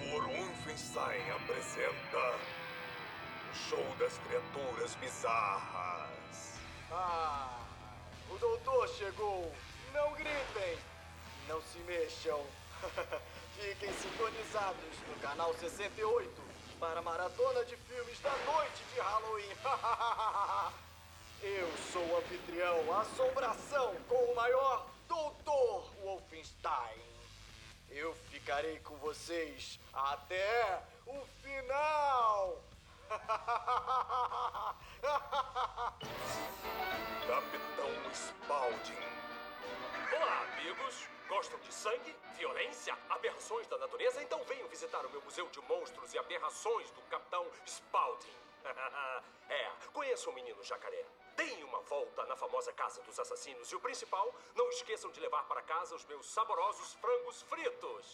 Dr. Wolfenstein apresenta o show das criaturas bizarras. O doutor chegou! Não gritem! Não se mexam! Fiquem sintonizados no canal 68 para a maratona de filmes da noite de Halloween! Eu sou o anfitrião, a assombração com o maior Dr. Wolfenstein. Eu ficarei com vocês até o final! Capitão Spaulding. Olá, amigos! Gostam de sangue, violência, aberrações da natureza? Então venham visitar o meu Museu de Monstros e Aberrações do Capitão Spaulding. Conheçam o menino jacaré. Deem uma volta na famosa Casa dos Assassinos e o principal, não esqueçam de levar para casa os meus saborosos frangos fritos.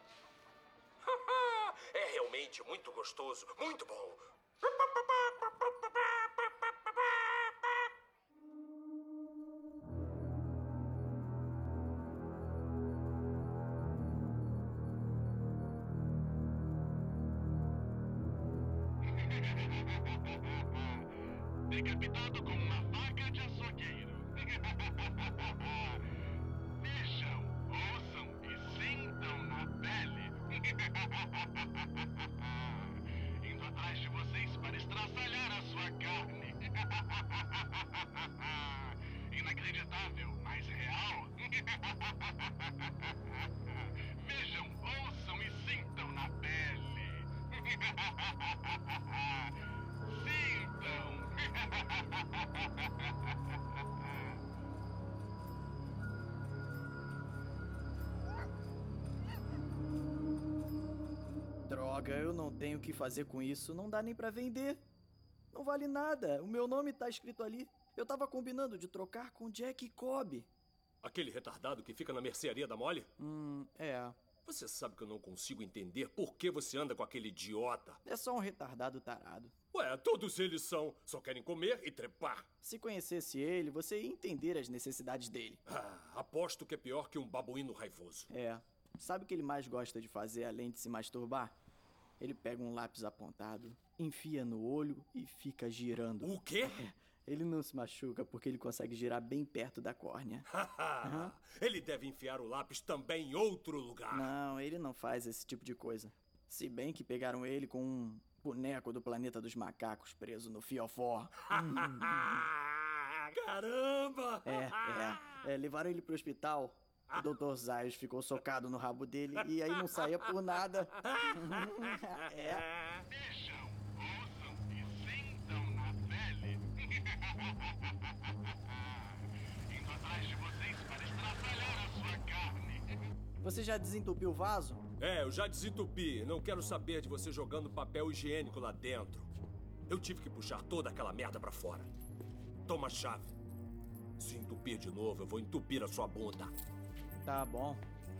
É realmente muito gostoso, muito bom. Decapitado com uma faca de açougueiro. Vejam, ouçam e sintam na pele. Indo atrás de vocês para estraçalhar a sua carne. Inacreditável, mas real. Vejam, ouçam e sintam na pele. Sintam. Droga, eu não tenho o que fazer com isso. Não dá nem pra vender. Não vale nada. O meu nome tá escrito ali. Eu tava combinando de trocar com Jack Cobb. Aquele retardado que fica na mercearia da Molly? É. Você sabe que eu não consigo entender por que você anda com aquele idiota. É só um retardado tarado. Ué, todos eles são. Só querem comer e trepar. Se conhecesse ele, você ia entender as necessidades dele. Aposto que é pior que um babuíno raivoso. É. Sabe o que ele mais gosta de fazer além de se masturbar? Ele pega um lápis apontado, enfia no olho e fica girando. O quê? Ele não se machuca porque ele consegue girar bem perto da córnea. Ele deve enfiar o lápis também em outro lugar. Não, ele não faz esse tipo de coisa. Se bem que pegaram ele com um boneco do planeta dos macacos preso no fiofó. Caramba! Levaram ele pro hospital. O Dr. Zaius ficou socado no rabo dele e aí não saía por nada. Vejam, ouçam e sintam na pele. Indo atrás de vocês para estraçalhar a sua carne. Você já desentupiu o vaso? Eu já desentupi. Não quero saber de você jogando papel higiênico lá dentro. Eu tive que puxar toda aquela merda pra fora. Toma a chave. Se entupir de novo, eu vou entupir a sua bunda. Tá bom.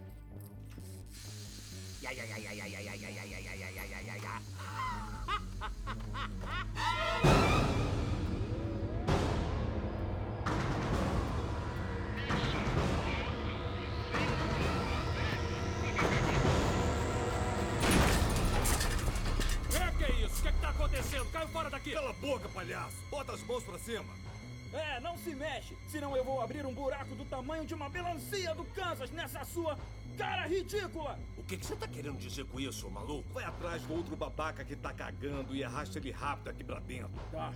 Que é isso? O que tá acontecendo? Caiu fora daqui! Cala a boca, palhaço! Bota as mãos pra cima! Não se mexe, senão eu vou abrir um buraco do tamanho de uma melancia do Kansas nessa sua cara ridícula! O que você tá querendo dizer com isso, maluco? Vai atrás do outro babaca que tá cagando e arrasta ele rápido aqui pra dentro. Tá.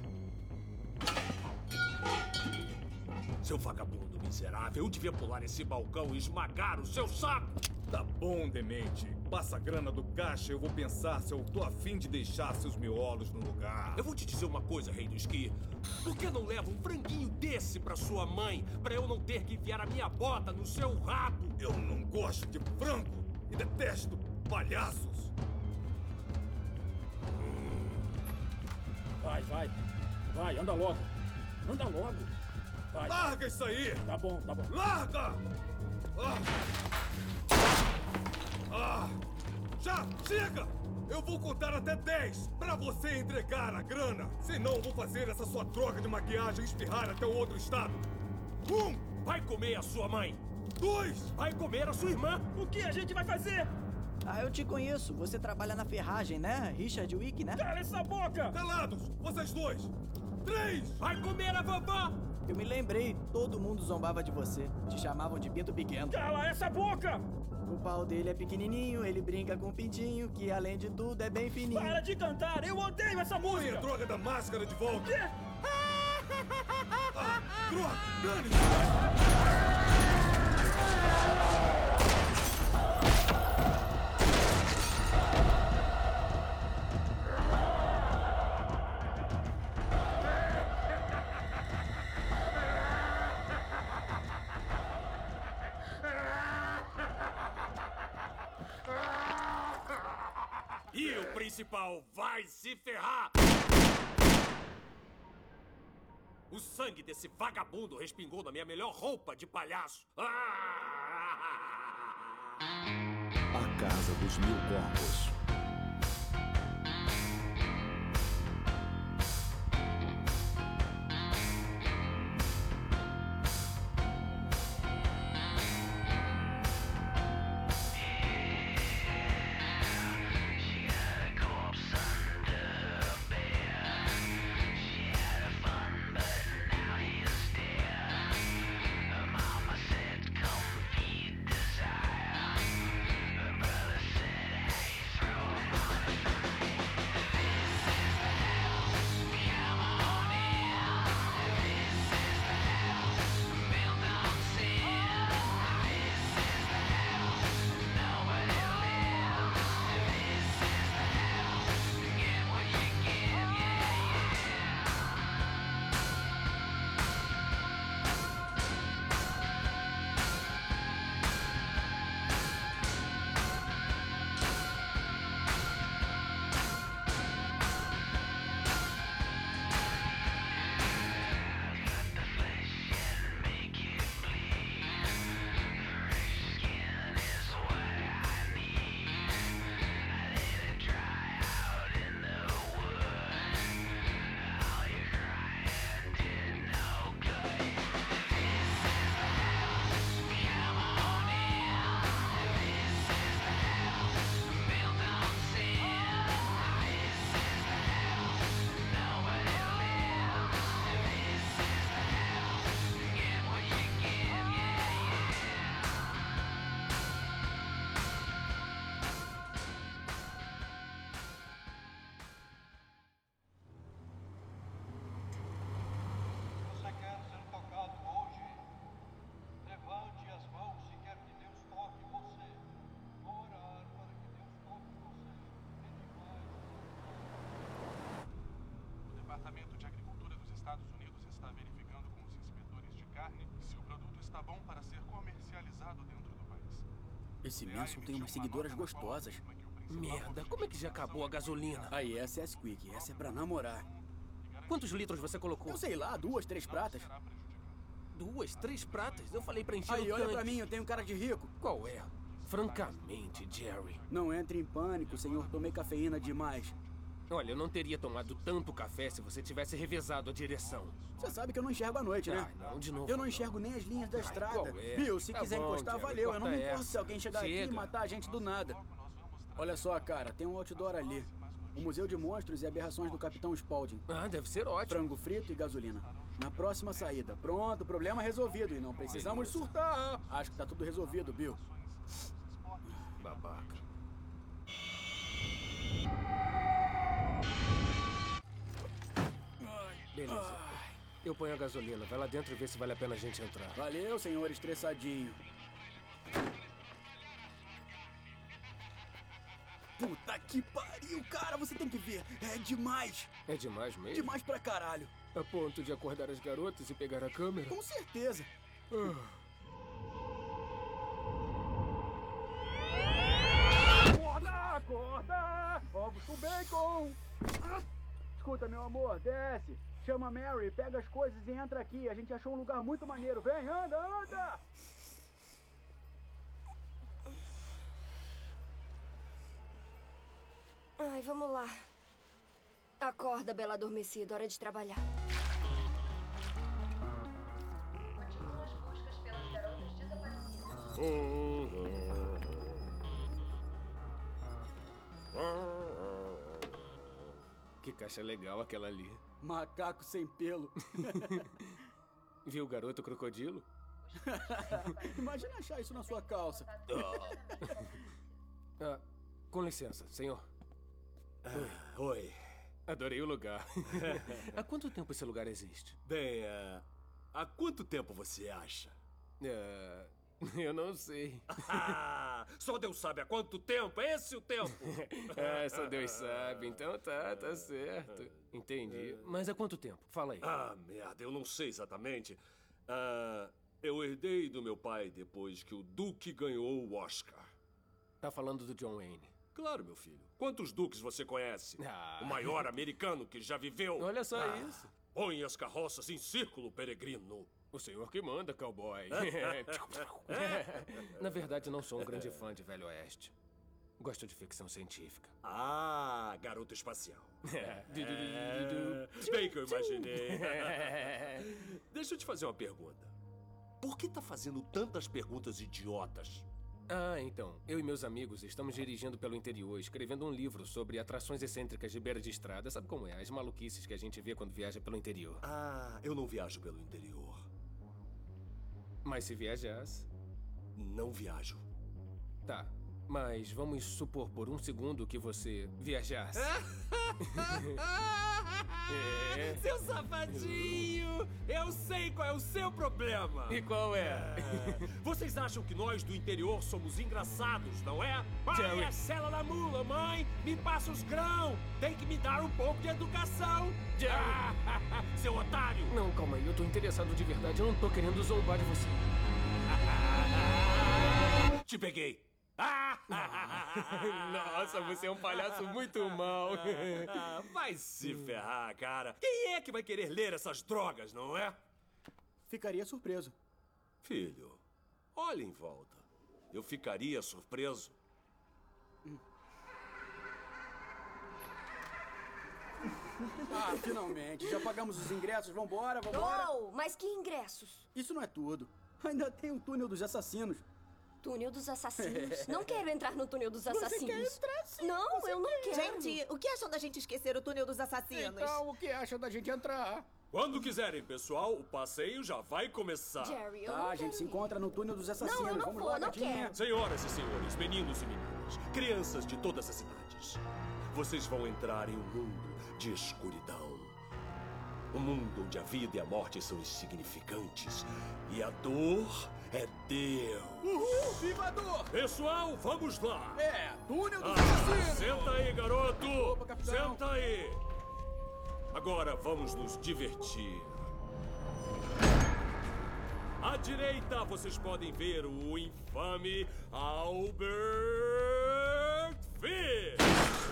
Seu vagabundo miserável, eu devia pular esse balcão e esmagar o seu saco! Tá bom, demente. Passa a grana do caixa, eu vou pensar se eu tô afim de deixar seus miolos no lugar. Eu vou te dizer uma coisa, rei do esqui. Por que não leva um franguinho desse pra sua mãe, pra eu não ter que enfiar a minha bota no seu rabo? Eu não gosto de frango e detesto palhaços. Vai, anda logo. Anda logo. Vai. Larga isso aí! Tá bom. Larga! Já chega! Eu vou contar até 10 pra você entregar a grana. Senão eu vou fazer essa sua troca de maquiagem espirrar até o outro estado. 1, Vai comer a sua mãe! 2, Vai comer a sua irmã! O que a gente vai fazer? Ah, eu te conheço. Você trabalha na ferragem, né? Richard Wick, né? Cala essa boca! Calados, vocês dois! 3! Vai comer a vovó! Eu me lembrei, todo mundo zombava de você. Te chamavam de pinto pequeno. Cala essa boca! O pau dele é pequenininho, ele brinca com o pintinho, que além de tudo é bem fininho. Para de cantar! Eu odeio essa Põe a música! droga da máscara de volta! Quê? Ah, droga! Dane-se! E o principal vai se ferrar! O sangue desse vagabundo respingou na minha melhor roupa de palhaço. A Casa dos Mil Corpos. Você quer ser tocado hoje? Levante as mãos se quer que Deus toque você. Vou orar para que Deus toque você. O Departamento de Agricultura dos Estados Unidos está verificando com os inspetores de carne se o produto está bom para ser comercializado dentro do país. Esse Manson tem umas seguidoras gostosas. Merda, como é que já acabou a gasolina? Aí, essa é a Squeak. Essa é pra namorar. Quantos litros você colocou? Eu sei lá, 2, 3 pratas. 2, 3 pratas? Eu falei pra encher Aí, o olha tanque. pra mim, eu tenho cara de rico. Qual é? Francamente, Jerry. Não entre em pânico, senhor. Tomei cafeína demais. Olha, eu não teria tomado tanto café se você tivesse revezado a direção. Você sabe que eu não enxergo à noite, né? Ah, não, de novo. Eu não enxergo nem as linhas da estrada. qual é? Bill, se Tá quiser bom, encostar, Jerry, valeu. Eu não me corta importo essa. se alguém chegar aqui e Chega. matar a gente do nada. Olha só, cara, tem um outdoor ali. O Museu de Monstros e Aberrações do Capitão Spaulding. Ah, deve ser ótimo. Frango frito e gasolina. Na próxima saída. Pronto, problema resolvido. E não precisamos surtar. Acho que tá tudo resolvido, Bill. Babaca. Beleza. Eu ponho a gasolina. Vai lá dentro e vê se vale a pena a gente entrar. Valeu, senhor estressadinho. Puta que pariu, cara. Você tem que ver. É demais. É demais mesmo? Demais pra caralho. A ponto de acordar as garotas e pegar a câmera? Com certeza. Acorda, acorda! Ovos com bacon! Escuta, meu amor, desce. Chama a Mary, pega as coisas e entra aqui. A gente achou um lugar muito maneiro. Vem, anda, anda! Ai, vamos lá. Acorda, bela adormecida. Hora de trabalhar. Continuam as buscas pelas garotas desaparecidas. caixa legal aquela ali. Macaco sem pelo. Viu o garoto crocodilo? Imagina achar isso na sua calça. Com licença, senhor. Oi. Adorei o lugar. Há quanto tempo esse lugar existe? Bem, há quanto tempo você acha? Eu não sei. Só Deus sabe há quanto tempo. Esse é o tempo. Só Deus sabe. Então tá certo. Entendi. Mas há quanto tempo? Fala aí. Merda, eu não sei exatamente. Eu herdei do meu pai depois que o Duque ganhou o Oscar. Tá falando do John Wayne? Claro, meu filho. Quantos duques você conhece? O maior americano que já viveu. Olha só isso. Põe as carroças em círculo, peregrino. O senhor que manda, cowboy. Na verdade, não sou um grande fã de Velho Oeste. Gosto de ficção científica. Garoto espacial. Bem que eu imaginei. Deixa eu te fazer uma pergunta. Por que tá fazendo tantas perguntas idiotas? Então, eu e meus amigos estamos dirigindo pelo interior, escrevendo um livro sobre atrações excêntricas de beira de estrada. Sabe como é? As maluquices que a gente vê quando viaja pelo interior. Eu não viajo pelo interior. Mas se viajasse? Não viajo. Tá, mas vamos supor por um segundo que você viajasse. Seu safadinho! Eu sei qual é o seu problema! E qual é? Vocês acham que nós do interior somos engraçados, não é? Pai, a sela da mula, mãe, me passa os grãos! Tem que me dar um pouco de educação! Seu otário! Não, calma aí, eu tô interessado de verdade, eu não tô querendo zombar de você. Te peguei! Nossa, você é um palhaço muito mau. Vai se ferrar, cara. Quem é que vai querer ler essas drogas, não é? Ficaria surpreso. Filho, olha em volta. Eu ficaria surpreso. Finalmente. Já pagamos os ingressos. Vambora. Mas que ingressos? Isso não é tudo. Ainda tem o túnel dos assassinos. Túnel dos assassinos? Não quero entrar no túnel dos assassinos. Você quer entrar, sim. Não, eu não quero. Gente, o que acham da gente esquecer o túnel dos assassinos? Então, o que acham da gente entrar? Quando quiserem, pessoal, o passeio já vai começar. Jerry, eu não a gente se encontra no túnel dos assassinos. Não, eu não Vamos vou, lá, não gatinha. quero. Senhoras e senhores, meninos e meninas, crianças de todas as cidades, vocês vão entrar em um mundo de escuridão. Um mundo onde a vida e a morte são insignificantes e a dor é Deus. Uhul, viva a dor! Pessoal, vamos lá. Túnel dos assassinos. Senta aí, garoto. Opa, capitão. Senta aí. Agora vamos nos divertir. À direita, vocês podem ver o infame Albert Fish.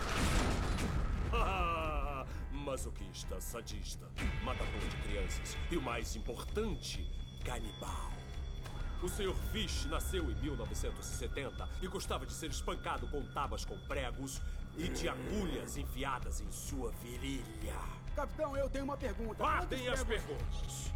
Masoquista, sadista, matador de crianças e o mais importante, canibal. O Sr. Fish nasceu em 1970 e gostava de ser espancado com tábuas com pregos e de agulhas enfiadas em sua virilha. Capitão, eu tenho uma pergunta. Guardem as perguntas.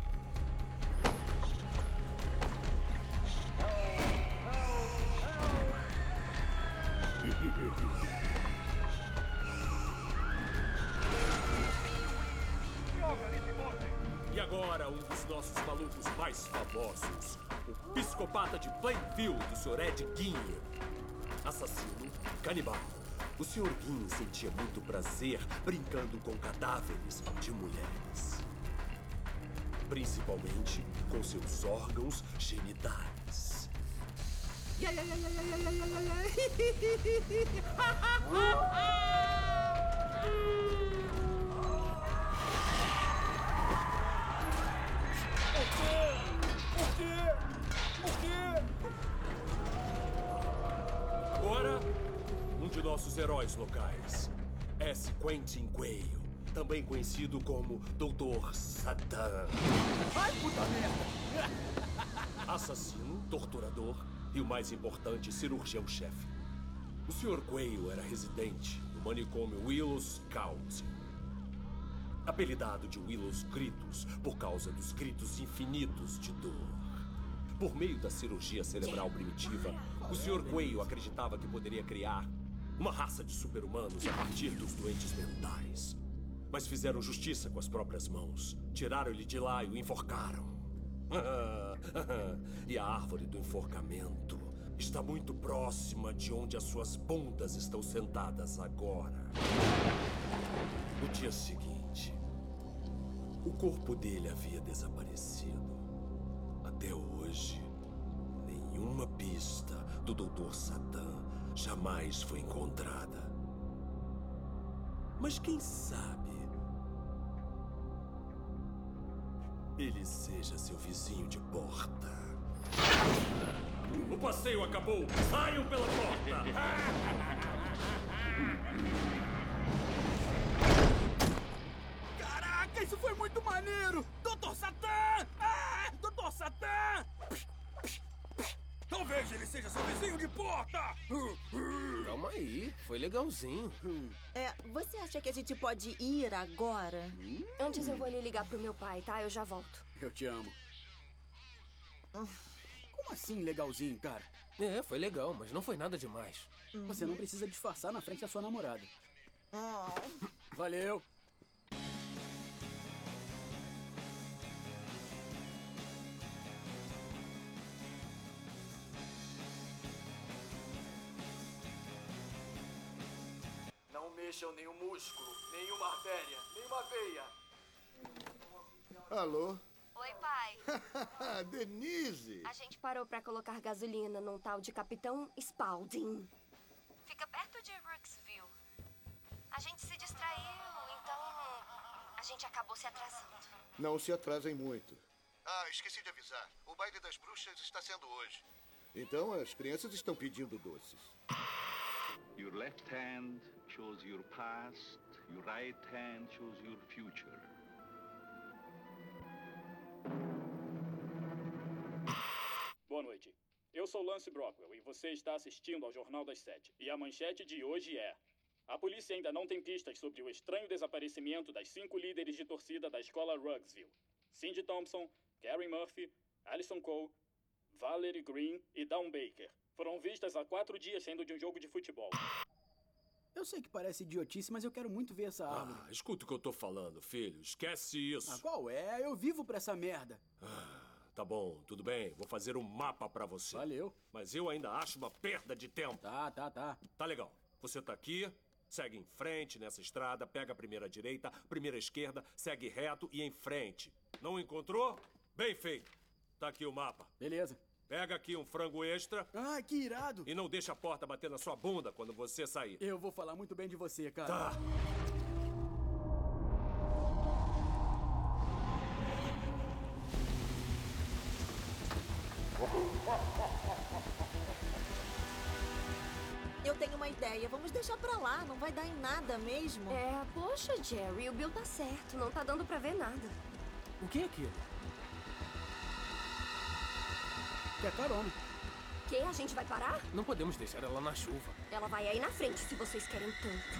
E agora, um dos nossos malucos mais famosos. O psicopata de Plainfield, o Sr. Ed Gein. Assassino, canibal. O Sr. Gein sentia muito prazer brincando com cadáveres de mulheres. Principalmente com seus órgãos genitais. Agora, um de nossos heróis locais, S. Quentin Quayle, também conhecido como Dr. Satan. Ai, puta merda! Assassino, torturador e o mais importante, cirurgião-chefe. O Sr. Quayle era residente do manicômio Willows County. Apelidado de Willows Gritos por causa dos gritos infinitos de dor. Por meio da cirurgia cerebral primitiva, o Sr. Quayle acreditava que poderia criar uma raça de super-humanos a partir dos doentes mentais. Mas fizeram justiça com as próprias mãos. Tiraram-lhe de lá e o enforcaram. E a árvore do enforcamento está muito próxima de onde as suas bundas estão sentadas agora. No dia seguinte, o corpo dele havia desaparecido. Até hoje, nenhuma pista do Dr. Satã jamais foi encontrada. Mas quem sabe ele seja seu vizinho de porta. O passeio acabou! Saiam pela porta! Caraca, isso foi muito maneiro! Dr. Satã! Ah, Dr. Satã! Talvez ele seja seu vizinho de porta! Calma aí, foi legalzinho. Você acha que a gente pode ir agora? Antes eu vou ali ligar pro meu pai, tá? Eu já volto. Eu te amo. Como assim legalzinho, cara? Foi legal, mas não foi nada demais. Você não precisa disfarçar na frente da sua namorada. Valeu. Não mexam nenhum músculo, nenhuma artéria, nenhuma veia. Alô? Oi, pai. Denise! A gente parou pra colocar gasolina num tal de Capitão Spaulding. Fica perto de Rooksville. A gente se distraiu, então a gente acabou se atrasando. Não se atrasem muito. Ah, esqueci de avisar. O baile das bruxas está sendo hoje. Então as crianças estão pedindo doces. Your left hand shows your past, your right hand shows your future. Boa noite. Eu sou Lance Brockwell e você está assistindo ao Jornal das 7. E a manchete de hoje é: a polícia ainda não tem pistas sobre o estranho desaparecimento das 5 líderes de torcida da escola Rugsville. Cindy Thompson, Carrie Murphy, Alison Cole, Valerie Green e Dawn Baker. Foram vistas há 4 dias saindo de um jogo de futebol. Eu sei que parece idiotice, mas eu quero muito ver essa árvore. Escuta o que eu tô falando, filho. Esquece isso. Qual é? Eu vivo pra essa merda. Tá bom, tudo bem. Vou fazer um mapa pra você. Valeu. Mas eu ainda acho uma perda de tempo. Tá. Tá legal. Você tá aqui, segue em frente nessa estrada, pega a primeira direita, primeira esquerda, segue reto e em frente. Não encontrou? Bem feito. Tá aqui o mapa. Beleza. Pega aqui um frango extra. Ah, que irado. E não deixa a porta bater na sua bunda quando você sair. Eu vou falar muito bem de você, cara. Tá. Eu tenho uma ideia. Vamos deixar pra lá. Não vai dar em nada mesmo. Poxa, Jerry, o Bill tá certo. Não tá dando pra ver nada. O que é aquilo? Quer carona. Que? A gente vai parar? Não podemos deixar ela na chuva. Ela vai aí na frente, se vocês querem tanto.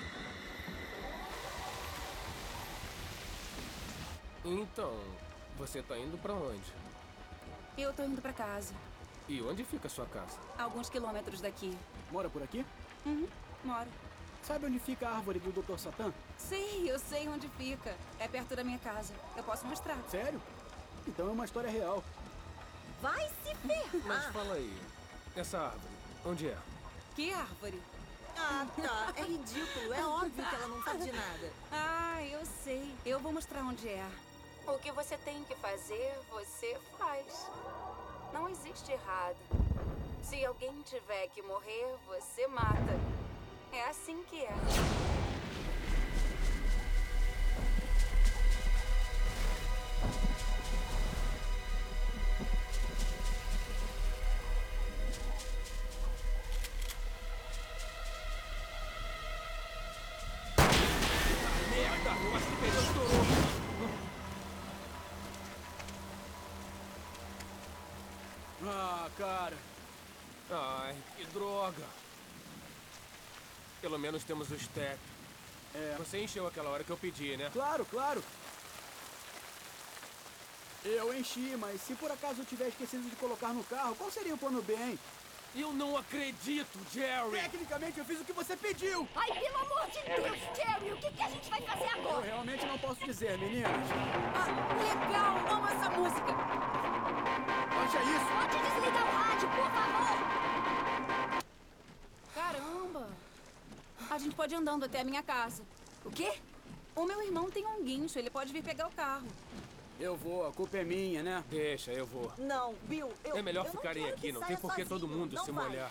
Então, você tá indo pra onde? Eu tô indo pra casa. E onde fica a sua casa? Alguns quilômetros daqui. Mora por aqui? Moro. Sabe onde fica a árvore do Dr. Satã? Sei, eu sei onde fica. É perto da minha casa. Eu posso mostrar. Sério? Então é uma história real. Vai se ferrar! Mas fala aí, essa árvore, onde é? Que árvore? Tá. É ridículo. É óbvio que ela não sabe de nada. Eu sei. Eu vou mostrar onde é. O que você tem que fazer, você faz. Não existe errado. Se alguém tiver que morrer, você mata. É assim que é. Merda, eu acho que o pneu estourou. Cara. Ai, que droga. Pelo menos temos o step. Você encheu aquela hora que eu pedi, né? Claro. Eu enchi, mas se por acaso eu tiver esquecido de colocar no carro, qual seria o plano B, hein? Eu não acredito, Jerry! Tecnicamente eu fiz o que você pediu! Ai, pelo amor de Deus, Jerry, o que a gente vai fazer Eu agora? realmente não posso dizer, meninas. Legal, amo essa música. Baixa isso! Pode desligar o rádio, por favor! Caramba! A gente pode ir andando até a minha casa. O quê? O meu irmão tem um guincho, ele pode vir pegar o carro. Eu vou, a culpa é minha, né? Deixa, eu vou. Não, Bill, É melhor eu não ficarem quero aqui, que não saia tem por que todo sozinho. mundo Não se vai. molhar.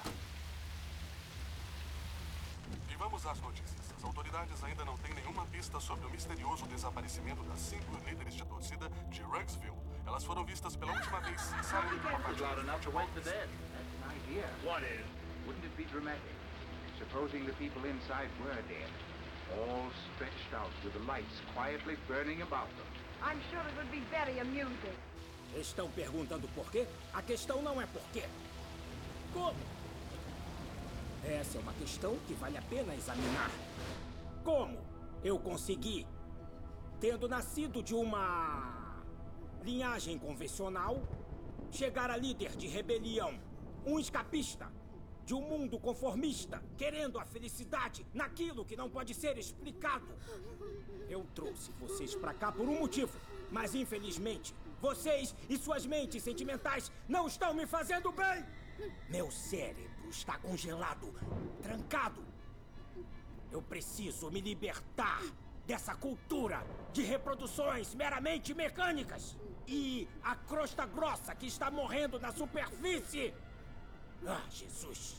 E vamos às notícias. As autoridades ainda não têm nenhuma pista sobre o misterioso desaparecimento das 5 líderes de torcida de Rugsville. Elas foram vistas pela última vez saindo de uma partida. Loud enough to wake the dead. That's an idea. What is? Wouldn't it be dramatic? Supposing the people inside were dead, all stretched out with the lights quietly burning about them. I'm sure it would be very amusing. Estão perguntando por quê? A questão não é por quê. Como? Essa é uma questão que vale a pena examinar. Como eu consegui, tendo nascido de uma linhagem convencional, chegar a líder de rebelião, um escapista de um mundo conformista, querendo a felicidade naquilo que não pode ser explicado? Eu trouxe vocês pra cá por um motivo, mas infelizmente, vocês e suas mentes sentimentais não estão me fazendo bem! Meu cérebro está congelado, trancado. Eu preciso me libertar dessa cultura de reproduções meramente mecânicas e a crosta grossa que está morrendo na superfície. Ah, Jesus.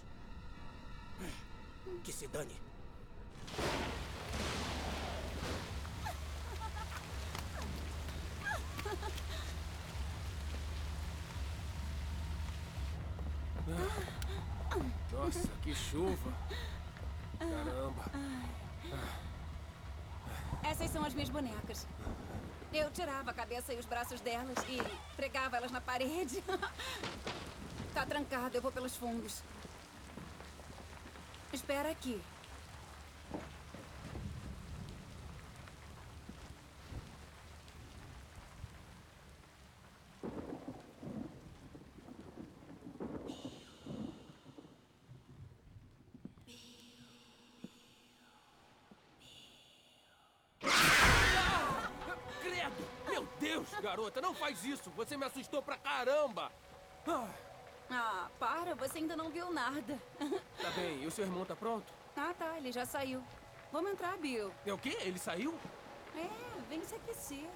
Que se dane. Nossa, que chuva. Caramba. Essas são as minhas bonecas. Eu tirava a cabeça e os braços delas e pregava elas na parede. Tá trancado, eu vou pelos fundos. Espera aqui. Credo! Meu Deus, garota, não faz isso! Você me assustou pra caramba! Ah, para, você ainda não viu nada. Tá bem, e o seu irmão tá pronto? Ah, tá, ele já saiu. Vamos entrar, Bill. É o quê? Ele saiu? É, vem se aquecer.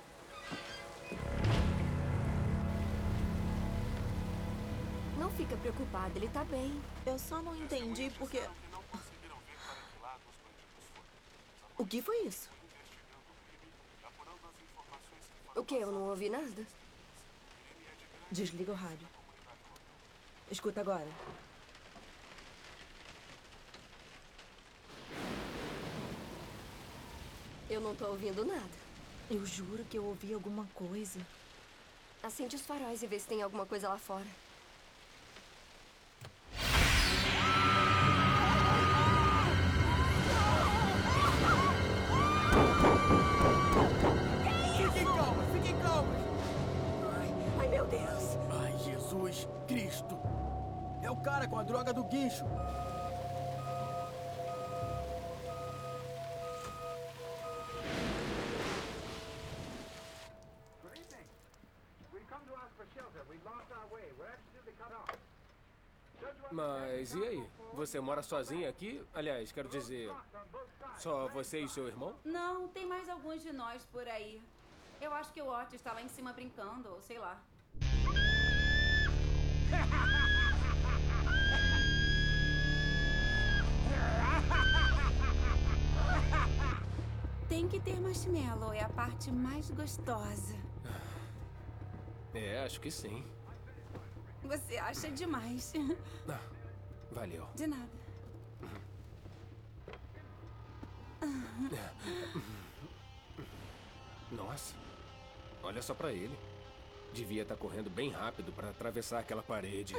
Não fica preocupado, ele tá bem. Eu só não entendi porque... O que foi isso? O quê? Eu não ouvi nada? Desliga o rádio. Escuta agora. Eu não tô ouvindo nada. Eu juro que eu ouvi alguma coisa. Acende os faróis e vê se tem alguma coisa lá fora. Fiquem calmas, fiquem calmas. Ai, meu Deus. Ai, Jesus Cristo. É o cara com a droga do guincho. Mas e aí? Você mora sozinha aqui? Aliás, quero dizer, só você e seu irmão? Não, tem mais alguns de nós por aí. Eu acho que o Otis está lá em cima brincando, ou sei lá. Tem que ter marshmallow, é a parte mais gostosa. É, acho que sim. Você acha demais. Ah, valeu. De nada. Nossa, olha só pra ele. Devia estar correndo bem rápido pra atravessar aquela parede.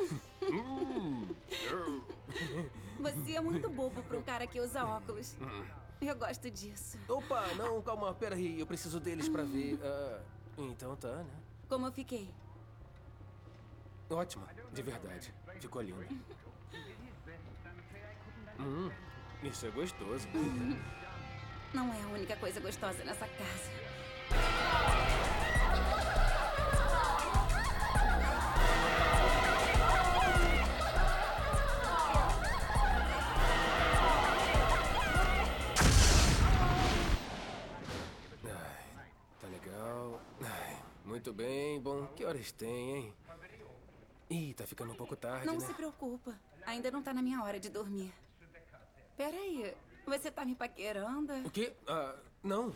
Você é muito bobo para um cara que usa óculos. Eu gosto disso. Opa, não, calma, peraí. Eu preciso deles pra ver. Então tá, né? Como eu fiquei? Ótima, de verdade. Ficou lindo. Isso é gostoso. Não é a única coisa gostosa nessa casa. Tá legal. Muito bem, bom. Que horas tem, hein? Ih, tá ficando um pouco tarde, Não né? se preocupa. Ainda não tá na minha hora de dormir. Peraí, você tá me paquerando? O quê? Não.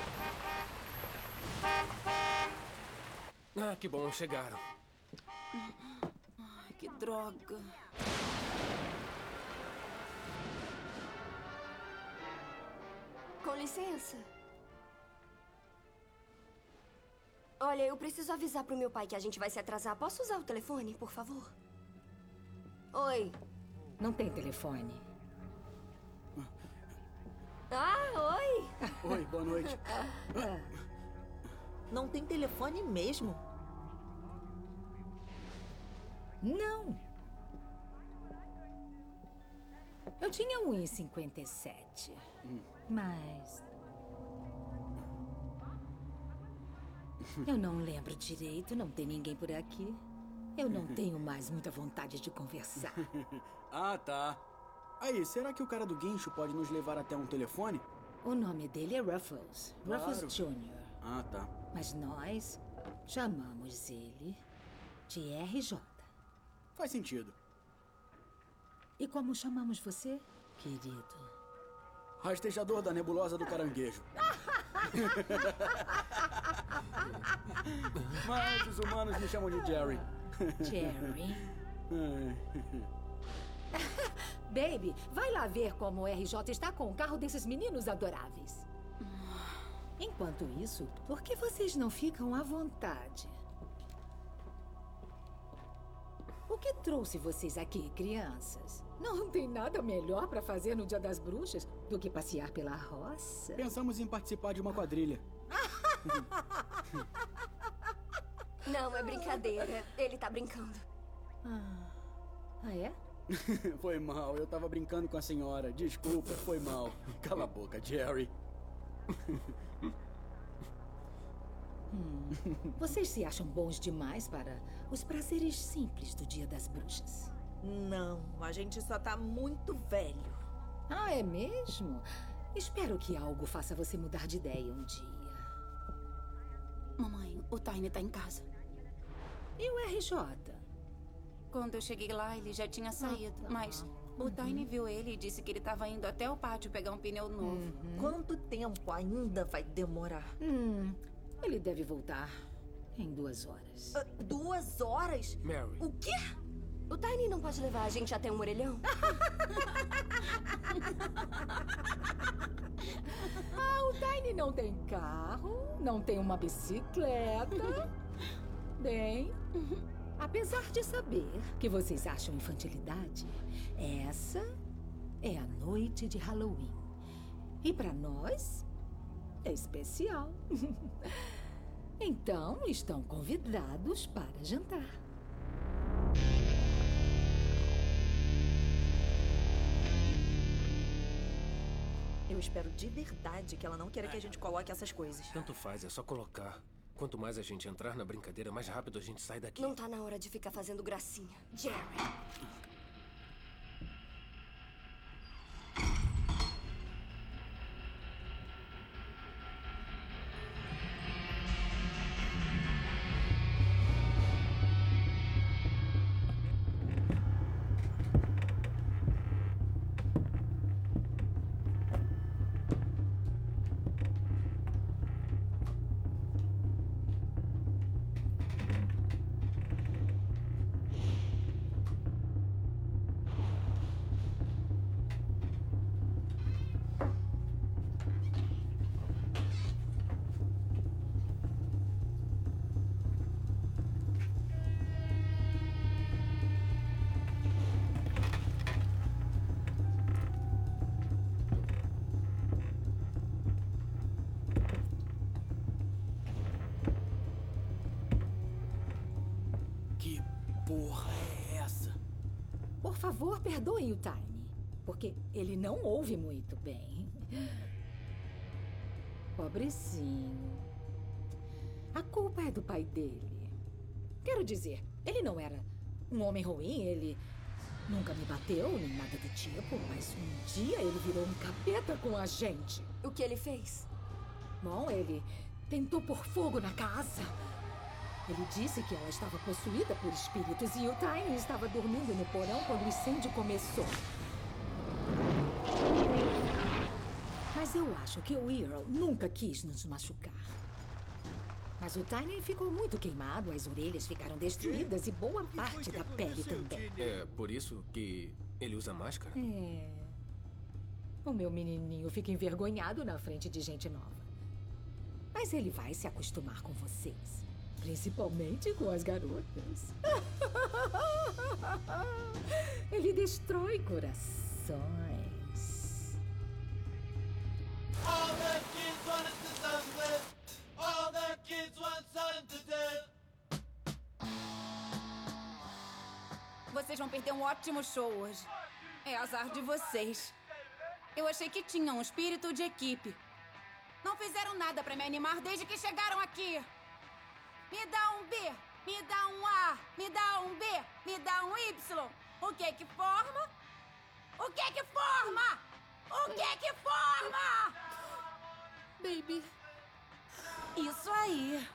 Que bom, chegaram. Ai, que droga. Com licença. Olha, eu preciso avisar pro meu pai que a gente vai se atrasar. Posso usar o telefone, por favor? Oi. Não tem telefone. Oi. Oi, boa noite. Não tem telefone mesmo? Não. Eu tinha um em 57. Mas... eu não lembro direito, não tem ninguém por aqui. Eu não tenho mais muita vontade de conversar. Tá. Aí, será que o cara do guincho pode nos levar até um telefone? O nome dele é Ruffles. Claro. Ruffles Jr. Tá. Mas nós chamamos ele de RJ. Faz sentido. E como chamamos você, querido? Rastejador da nebulosa do caranguejo. Mas os humanos me chamam de Jerry. Jerry? Baby, vai lá ver como o RJ está com o carro desses meninos adoráveis. Enquanto isso, por que vocês não ficam à vontade? O que trouxe vocês aqui, crianças? Não tem nada melhor para fazer no Dia das Bruxas do que passear pela roça? Pensamos em participar de uma quadrilha. Não, é brincadeira. Ele tá brincando. É? Foi mal, eu tava brincando com a senhora. Desculpa, foi mal. Cala a boca, Jerry. Vocês se acham bons demais para os prazeres simples do Dia das Bruxas? Não, a gente só tá muito velho. É mesmo? Espero que algo faça você mudar de ideia um dia. Mamãe, o Tiny tá em casa. E o RJ? Quando eu cheguei lá, ele já tinha saído. Mas o Tiny viu ele e disse que ele estava indo até o pátio pegar um pneu novo. Quanto tempo ainda vai demorar? Ele deve voltar em 2 horas. 2 horas? Mary. O quê? O Tiny não pode levar a gente até um orelhão? O Tiny não tem carro, não tem uma bicicleta. Bem, apesar de saber que vocês acham infantilidade, essa é a noite de Halloween. E para nós, é especial. Então, estão convidados para jantar. Eu espero de verdade que ela não queira que a gente coloque essas coisas. Tanto faz, é só colocar. Quanto mais a gente entrar na brincadeira, mais rápido a gente sai daqui. Não tá na hora de ficar fazendo gracinha. Jerry. Que porra é essa? Por favor, perdoem o Tiny. porque ele não ouve muito bem. Pobrezinho. A culpa é do pai dele. Quero dizer, ele não era um homem ruim, ele nunca me bateu, nem nada do tipo, mas um dia ele virou um capeta com a gente. O que ele fez? Bom, ele tentou pôr fogo na casa. Ele disse que ela estava possuída por espíritos e o Tiny estava dormindo no porão quando o incêndio começou. Mas eu acho que o Earl nunca quis nos machucar. Mas o Tiny ficou muito queimado, as orelhas ficaram destruídas e boa parte da pele também. É por isso que ele usa máscara? É. O meu menininho fica envergonhado na frente de gente nova. Mas ele vai se acostumar com vocês. Principalmente com as garotas. Ele destrói corações. All the kids want to do something. All the kids want something to do. Vocês vão perder um ótimo show hoje. É azar de vocês. Eu achei que tinham um espírito de equipe. Não fizeram nada pra me animar desde que chegaram aqui. Me dá um B, me dá um A, me dá um B, me dá um Y. O que que forma? O que que forma? O que que forma? Baby. Isso aí.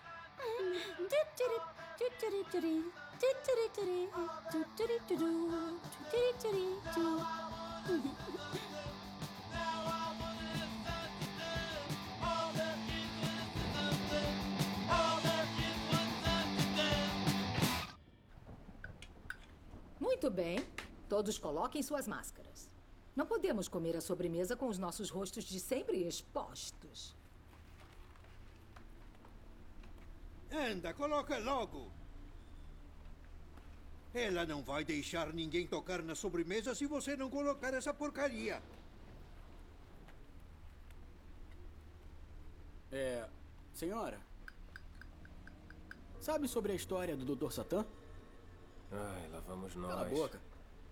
Muito bem. Todos coloquem suas máscaras. Não podemos comer a sobremesa com os nossos rostos de sempre expostos. Anda, coloca logo. Ela não vai deixar ninguém tocar na sobremesa se você não colocar essa porcaria. Senhora. Sabe sobre a história do Dr. Satã? Ai, lá vamos nós. Cala a boca.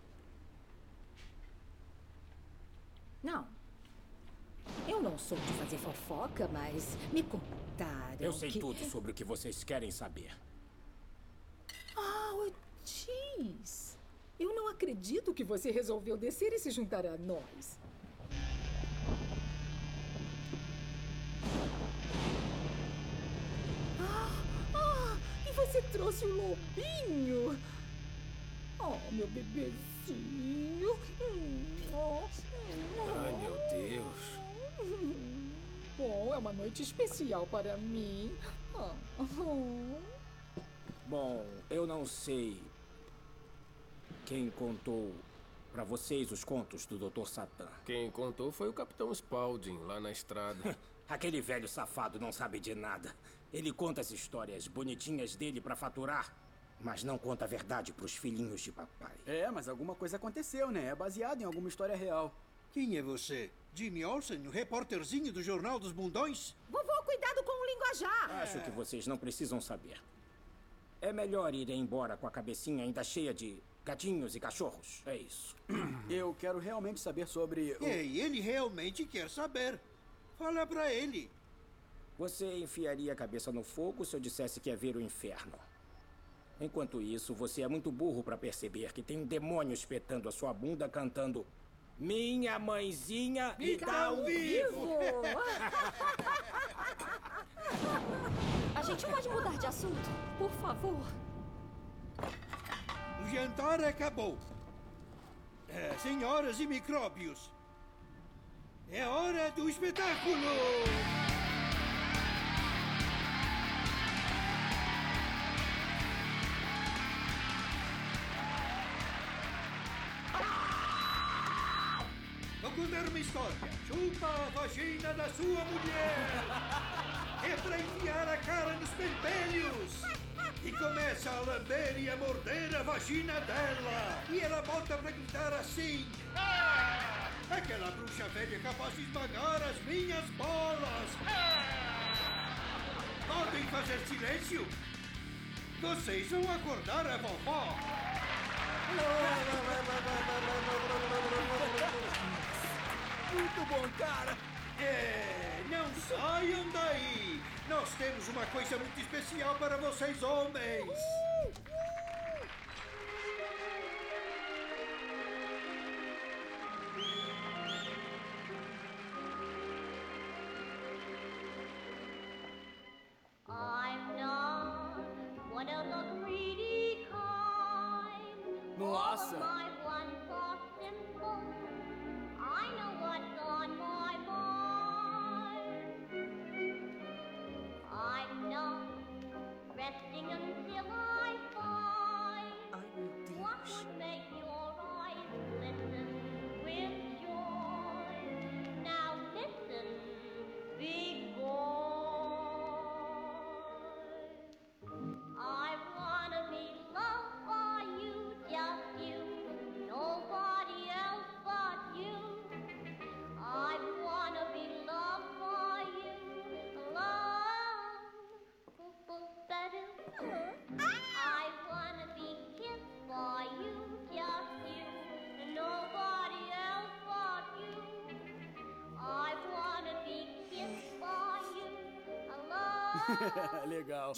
Não. Eu não sou de fazer fofoca, mas me contaram Eu sei que... tudo sobre o que vocês querem saber. Ah, Otis! Eu não acredito que você resolveu descer e se juntar a nós. E você trouxe o lobinho! Oh, meu bebezinho! Ai, meu Deus. Bom, é uma noite especial para mim. Bom, eu não sei quem contou pra vocês os contos do Dr. Satã. Quem contou foi o Capitão Spaulding, lá na estrada. Aquele velho safado não sabe de nada. Ele conta as histórias bonitinhas dele pra faturar, mas não conta a verdade pros filhinhos de papai. Mas alguma coisa aconteceu, né? É baseado em alguma história real. Quem é você? Jimmy Olsen, o repórterzinho do Jornal dos Bundões? Vovô, cuidado com o linguajar! Acho que vocês não precisam saber. É melhor ir embora com a cabecinha ainda cheia de gatinhos e cachorros. É isso. Eu quero realmente saber sobre... E ele realmente quer saber. Fala pra ele. Você enfiaria a cabeça no fogo se eu dissesse que ia ver o inferno. Enquanto isso, você é muito burro pra perceber que tem um demônio espetando a sua bunda cantando Minha mãezinha me dá um vivo! A gente pode mudar de assunto, por favor? O jantar acabou. Senhoras e micróbios, é hora do espetáculo! Vou contar uma história. Chupa a vagina da sua mulher. É pra enfiar a cara nos pentelhos. E começa a lamber e a morder a vagina dela. E ela volta pra gritar assim. Aquela bruxa velha é capaz de esmagar as minhas bolas. Podem fazer silêncio? Vocês vão acordar a vovó. muito bom, cara. Não saiam daí. Nós temos uma coisa muito especial para vocês, homens. I'm not one of the greedy kind. Nossa. All of my wants are simple. I know what's on my mind. I'm not resting until I find what would make your eyes glisten with joy. Now listen, big boy. I wanna be loved by you, just you, nobody else but you. I wanna be loved by you, love. I wanna be kissed by you, just you, nobody else but you. I wanna be kissed by you, love. Legal.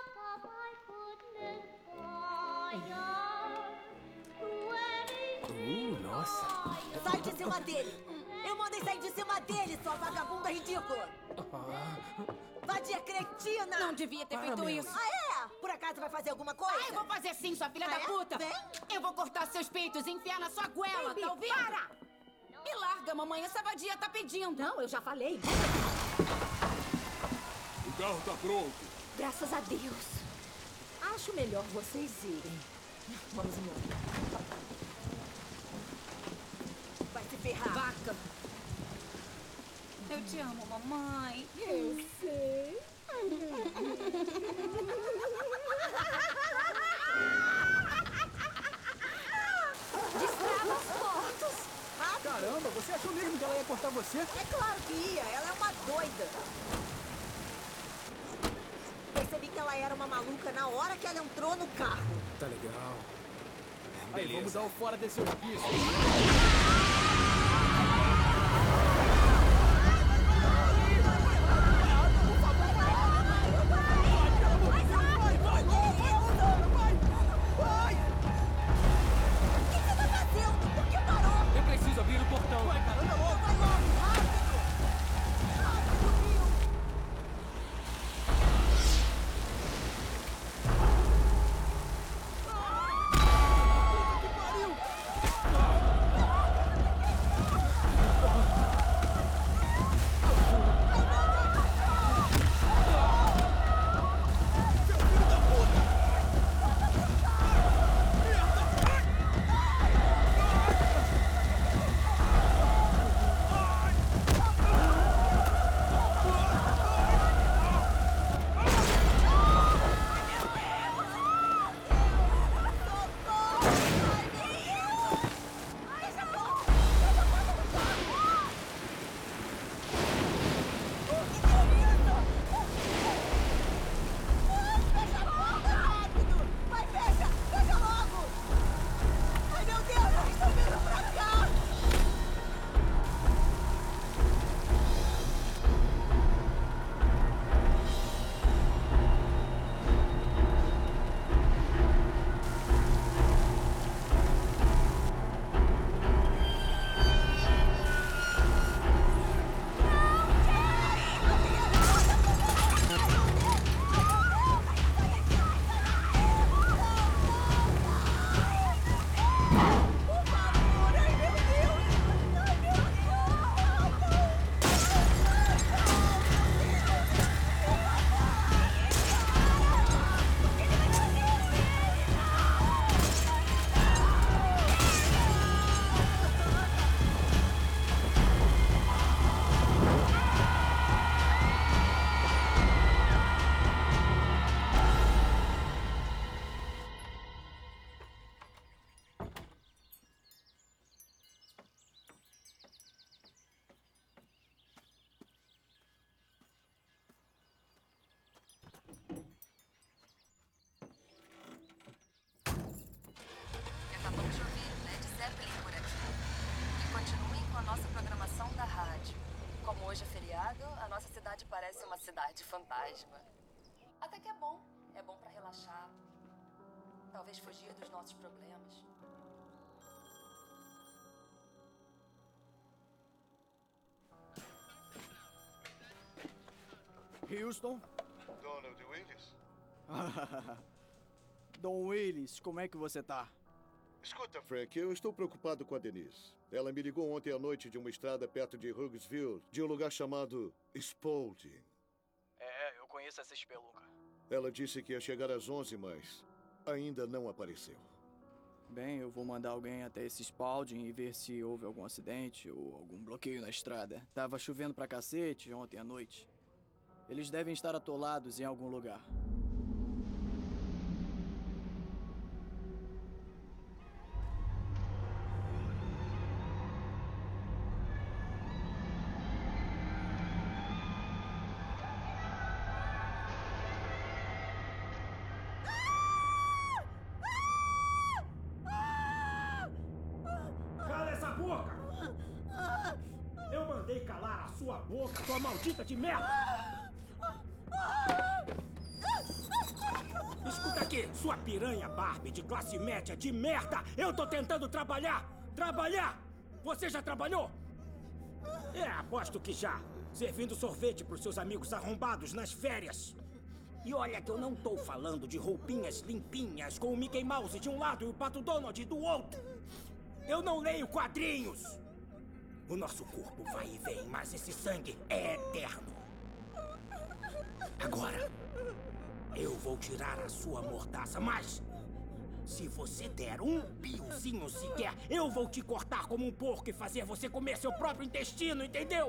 Nossa. Sai de cima dele! Eu mandei sair de cima dele, sua vagabunda ridícula! Vadia cretina! Não devia ter feito isso. Ah, é? Por acaso vai fazer alguma coisa? Ah, eu vou fazer sim, sua filha da é? puta! Vem. Eu vou cortar seus peitos e enfiar na sua goela, Baby, tá ouvindo? para! Me larga, mamãe, essa vadia tá pedindo. Não, eu já falei. O carro tá pronto. Graças a Deus. Acho melhor vocês irem. Vamos embora. Vai se ferrar. Vaca. Eu te amo, mamãe. Eu sei. Destrava as portas. Caramba, você achou mesmo que ela ia cortar você? É claro que ia. Ela é uma doida. Percebi que ela era uma maluca na hora que ela entrou no carro. Tá legal. Aí, vamos dar o fora desse hospício. Eu preciso abrir o portão. Vai, cara, anda logo. Vai logo, rápido. Que pariu! feriado, a nossa cidade parece uma cidade fantasma. Até que é bom. É bom pra relaxar. Talvez fugir dos nossos problemas. Houston? Donald Willis? Don Willis, como é que você tá? Escuta, Frank, eu estou preocupado com a Denise. Ela me ligou ontem à noite de uma estrada perto de Rugsville, de um lugar chamado Spaulding. É, eu conheço essa espelunca. Ela disse que ia chegar às 11, mas ainda não apareceu. Bem, eu vou mandar alguém até esse Spaulding e ver se houve algum acidente ou algum bloqueio na estrada. Tava chovendo pra cacete ontem à noite. Eles devem estar atolados em algum lugar. Cala essa boca! Eu mandei calar a sua boca, sua maldita de merda! Escuta aqui, sua piranha Barbie de classe média de merda! Eu tô tentando trabalhar! Trabalhar! Você já trabalhou? É, aposto que já. Servindo sorvete pros seus amigos arrombados nas férias. E olha que eu não tô falando de roupinhas limpinhas com o Mickey Mouse de um lado e o Pato Donald do outro. Eu não leio quadrinhos. O nosso corpo vai e vem, mas esse sangue é eterno. Agora, eu vou tirar a sua mordaça, mas se você der um piozinho sequer, eu vou te cortar como um porco e fazer você comer seu próprio intestino, entendeu?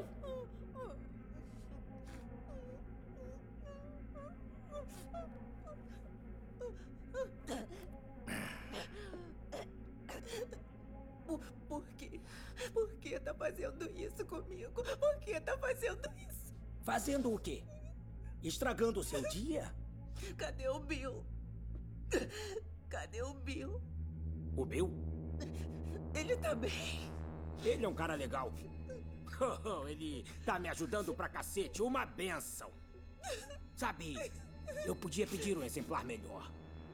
Por quê? Por que tá fazendo isso comigo? Por que tá fazendo isso? Fazendo o quê? Estragando o seu dia? Cadê o Bill? Cadê o Bill? O Bill? Ele tá bem. Ele é um cara legal. Ele tá me ajudando pra cacete. Uma benção. Sabe, eu podia pedir um exemplar melhor.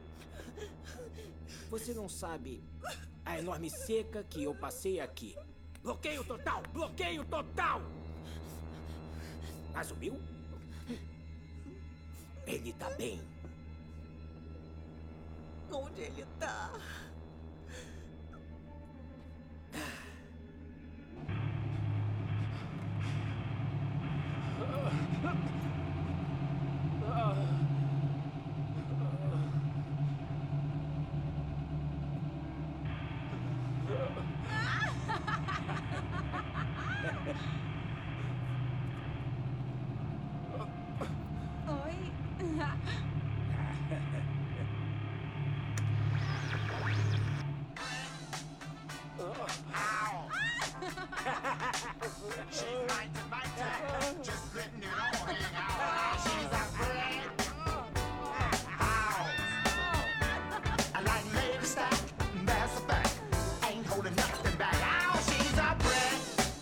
Você não sabe a enorme seca que eu passei aqui. Bloqueio total! Bloqueio total! Mas o Bill? Ele tá bem. Onde ele tá? Oi. She's mighty, just letting it all hang out. She's a friend. Ow. I like lady stack, that's a fact. Ain't holding nothing back. Ow, she's a friend.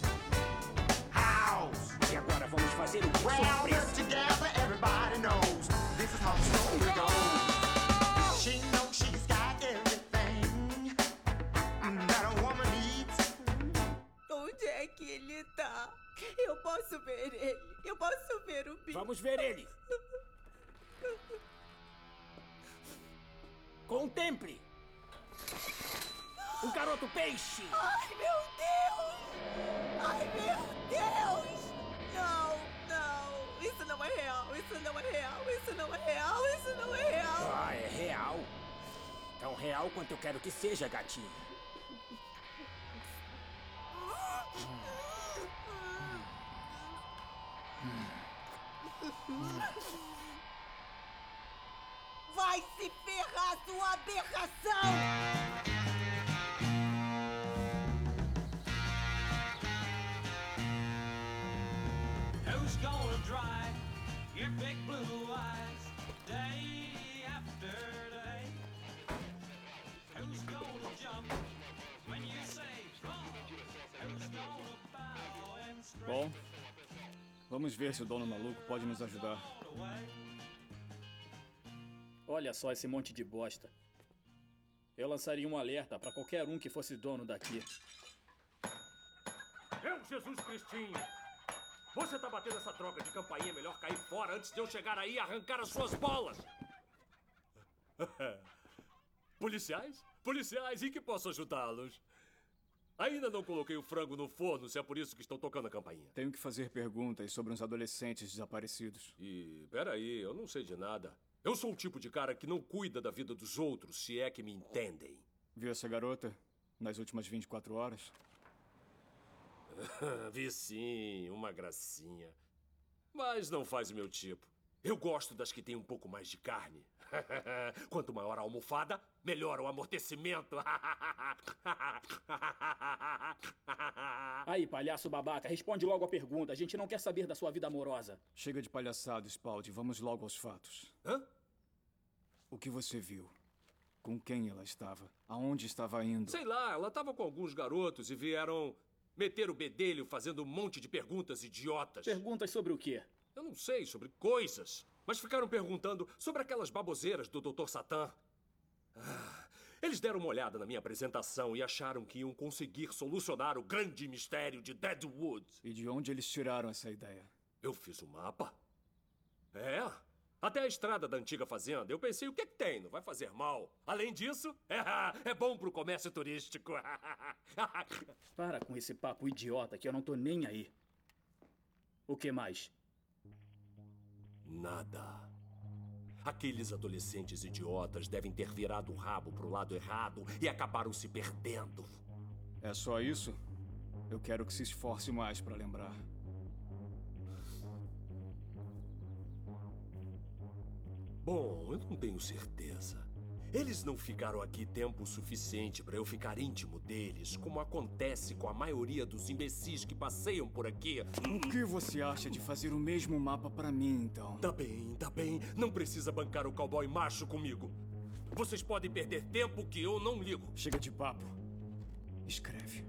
House. E agora vamos fazer o que Well, surpresa? look together, everybody knows this is how the story goes. She knows she's got everything that a woman needs. Onde é que ele tá? Eu posso ver ele. Eu posso ver o Bill. Vamos ver ele. Contemple. O garoto peixe. Ai, meu Deus! Ai, meu Deus! Não, não. Isso não é real. Isso não é real. Isso não é real. Isso não é real. Ah, é real. Tão real quanto eu quero que seja, gatinho. Vai se ferrar, sua aberração! Who's gonna dry your big blue eyes day after day? Who's gonna jump when you say run? Who's gonna bow and Bom, Vamos ver se o dono maluco pode nos ajudar. Olha só esse monte de bosta. Eu lançaria um alerta para qualquer um que fosse dono daqui. Meu Jesus Cristinho! Você tá batendo essa troca de campainha, melhor cair fora antes de eu chegar aí e arrancar as suas bolas! Policiais? Policiais, em que posso ajudá-los? Ainda não coloquei o frango no forno, se é por isso que estão tocando a campainha. Tenho que fazer perguntas sobre uns adolescentes desaparecidos. E, peraí, eu não sei de nada. Eu sou o tipo de cara que não cuida da vida dos outros, se é que me entendem. Viu essa garota nas últimas 24 horas? Vi sim, uma gracinha. Mas não faz o meu tipo. Eu gosto das que têm um pouco mais de carne. Quanto maior a almofada, melhor o amortecimento. Aí, palhaço babaca, responde logo a pergunta. A gente não quer saber da sua vida amorosa. Chega de palhaçada, Spaulding. Vamos logo aos fatos. Hã? O que você viu? Com quem ela estava? Aonde estava indo? Sei lá, ela estava com alguns garotos e vieram meter o bedelho fazendo um monte de perguntas idiotas. Perguntas sobre o quê? Eu não sei, sobre coisas. Mas ficaram perguntando sobre aquelas baboseiras do Dr. Satã. Eles deram uma olhada na minha apresentação e acharam que iam conseguir solucionar o grande mistério de Deadwood. E de onde eles tiraram essa ideia? Eu fiz o mapa. É. Até a estrada da antiga fazenda. Eu pensei, o que é que tem? Não vai fazer mal. Além disso, é bom pro comércio turístico. Para com esse papo idiota que eu não tô nem aí. O que mais? Nada. Aqueles adolescentes idiotas devem ter virado o rabo pro lado errado e acabaram se perdendo. É só isso? Eu quero que se esforce mais para lembrar. Bom, eu não tenho certeza. Eles não ficaram aqui tempo suficiente para eu ficar íntimo deles, como acontece com a maioria dos imbecis que passeiam por aqui. O que você acha de fazer o mesmo mapa para mim, então? Tá bem, tá bem. Não precisa bancar o cowboy macho comigo. Vocês podem perder tempo que eu não ligo. Chega de papo. Escreve.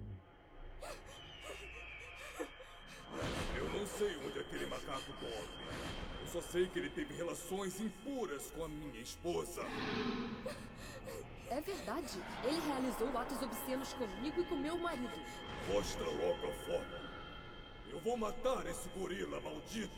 Eu não sei onde aquele macaco dorme. Eu só sei que ele teve relações impuras com a minha esposa. É verdade. Ele realizou atos obscenos comigo e com meu marido. Mostra logo a foto. Eu vou matar esse gorila maldito.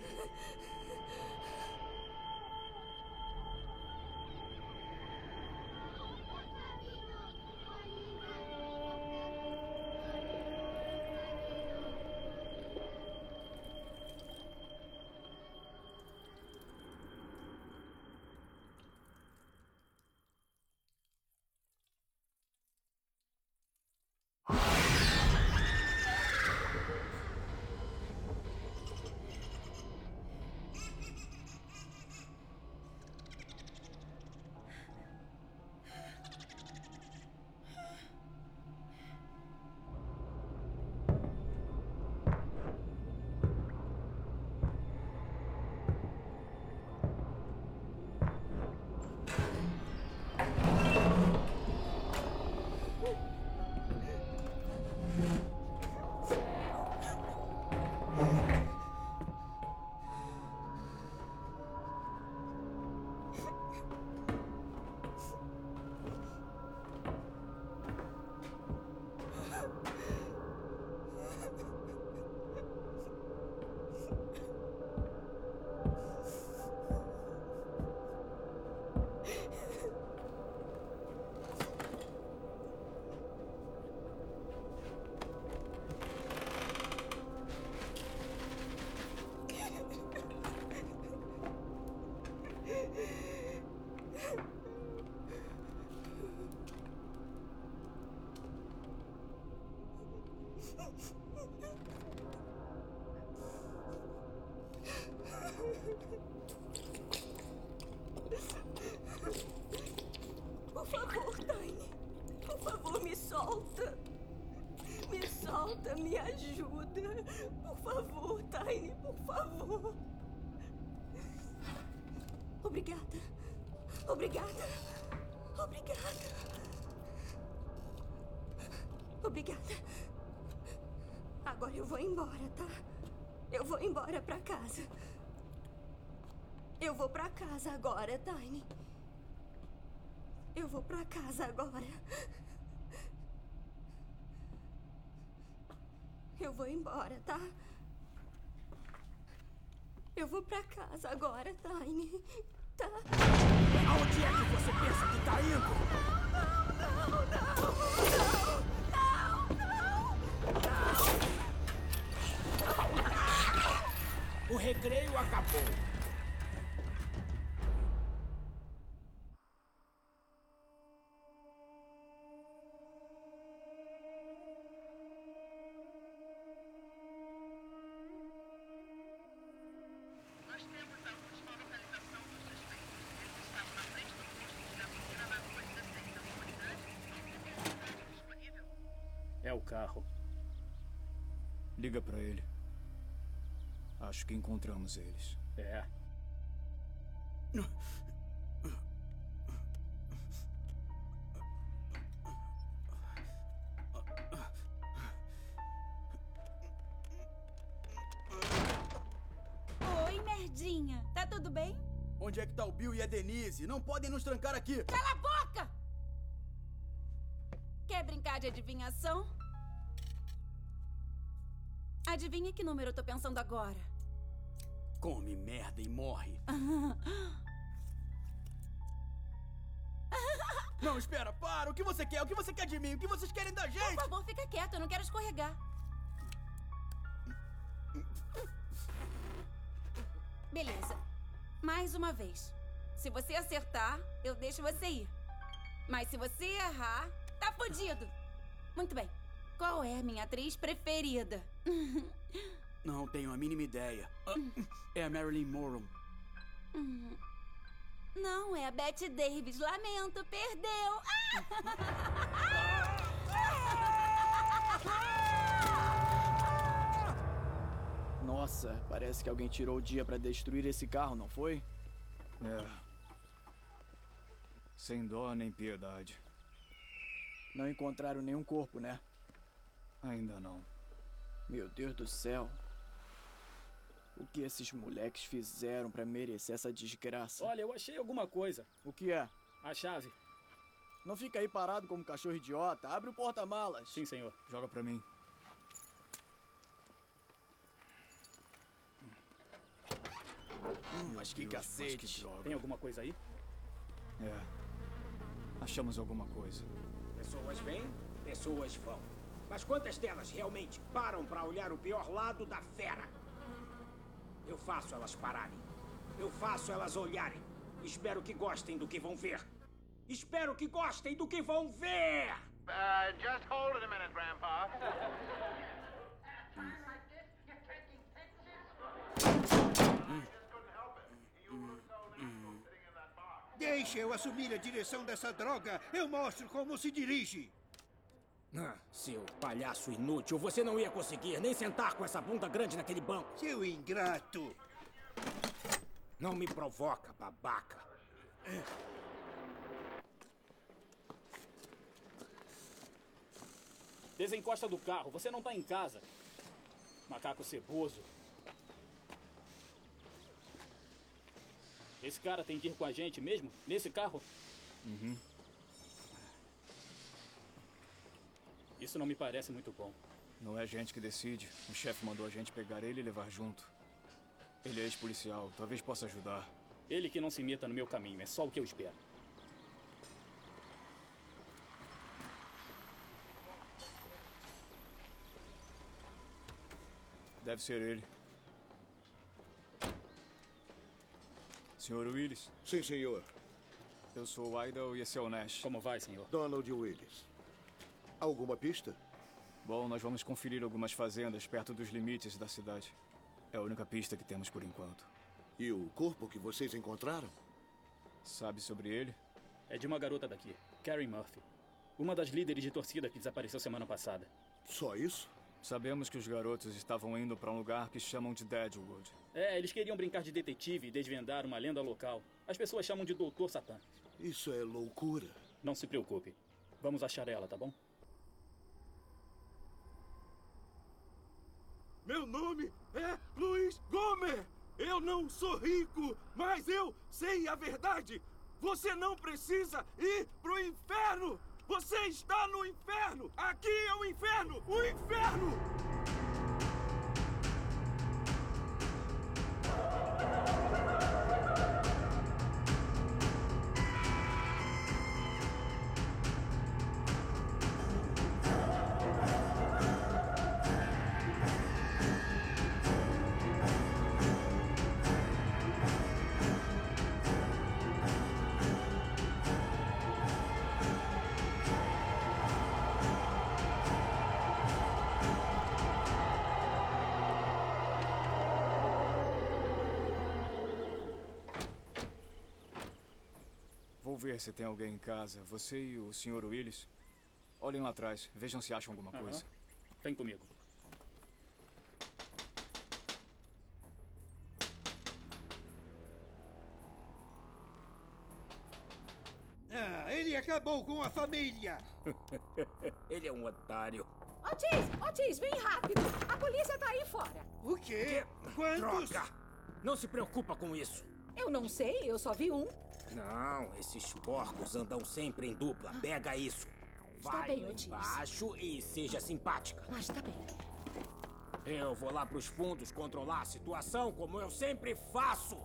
Por favor, Tiny. Por favor, me solta. Me solta, me ajuda. Por favor, Tiny, por favor. Obrigada. Obrigada. Obrigada. Obrigada. Agora eu vou embora, tá? Eu vou embora pra casa. Eu vou pra casa agora, Tiny. Eu vou pra casa agora. Eu vou embora, tá? Eu vou pra casa agora, Tiny. Tá? Aonde é que você pensa que tá indo? Não! O recreio acabou. É o carro. Liga pra ele. Acho que encontramos eles. É. Oi, merdinha. Tá tudo bem? Onde é que tá o Bill e a Denise? Não podem nos trancar aqui. Cala a boca! Quer brincar de adivinhação? Adivinha que número eu tô pensando agora? Come merda e morre. Não, espera, para! O que você quer? O que você quer de mim? O que vocês querem da gente? Por favor, fica quieto, eu não quero escorregar. Beleza. Mais uma vez. Se você acertar, eu deixo você ir. Mas se você errar, tá fudido. Muito bem. Qual é a minha atriz preferida? Não tenho a mínima ideia. É a Marilyn Monroe. Não, é a Bette Davis. Lamento, perdeu. Nossa, parece que alguém tirou o dia pra destruir esse carro, não foi? É. Sem dó nem piedade. Não encontraram nenhum corpo, né? Ainda não. Meu Deus do céu. O que esses moleques fizeram pra merecer essa desgraça? Olha, eu achei alguma coisa. O que é? A chave. Não fica aí parado como um cachorro idiota. Abre o porta-malas. Sim, senhor. Joga pra mim. Mas que cacete. Tem alguma coisa aí? É. Achamos alguma coisa. Pessoas vêm, pessoas vão. Mas quantas delas realmente param pra olhar o pior lado da fera? Eu faço elas pararem. Eu faço elas olharem. Espero que gostem do que vão ver. Espero que gostem do que vão ver! Just hold it a minute, Grandpa. Deixe eu assumir a direção dessa droga. Eu mostro como se dirige. Seu palhaço inútil, você não ia conseguir nem sentar com essa bunda grande naquele banco. Seu ingrato. Não me provoca, babaca. Desencosta do carro, você não tá em casa. Macaco ceboso. Esse cara tem que ir com a gente mesmo? Nesse carro? Uhum. Isso não me parece muito bom. Não é a gente que decide. O chefe mandou a gente pegar ele e levar junto. Ele é ex-policial, talvez possa ajudar. Ele que não se meta no meu caminho, é só o que eu espero. Deve ser ele. Senhor Willis? Sim, senhor. Eu sou o Idle e esse é o Nash. Como vai, senhor? Donald Willis. Alguma pista? Bom, nós vamos conferir algumas fazendas perto dos limites da cidade. É a única pista que temos por enquanto. E o corpo que vocês encontraram? Sabe sobre ele? É de uma garota daqui, Carrie Murphy. Uma das líderes de torcida que desapareceu semana passada. Só isso? Sabemos que os garotos estavam indo para um lugar que chamam de Deadwood. É, eles queriam brincar de detetive e desvendar uma lenda local. As pessoas chamam de Doutor Satã. Isso é loucura. Não se preocupe. Vamos achar ela, tá bom? Meu nome é Luiz Gomer. Eu não sou rico, mas eu sei a verdade. Você não precisa ir pro inferno. Você está no inferno. Aqui é o inferno. O inferno! Vou ver se tem alguém em casa. Você e o Sr. Willis. Olhem lá atrás. Vejam se acham alguma coisa. Vem comigo. Ah, ele acabou com a família. Ele é um otário. Otis, vem rápido. A polícia tá aí fora. O quê? Quantos? Droga! Não se preocupa com isso. Eu não sei, eu só vi um. Não, esses porcos andam sempre em dupla. Pega isso. Está Vai bem, lá Otis. embaixo e seja simpática. Mas tá bem. Eu vou lá pros fundos controlar a situação como eu sempre faço.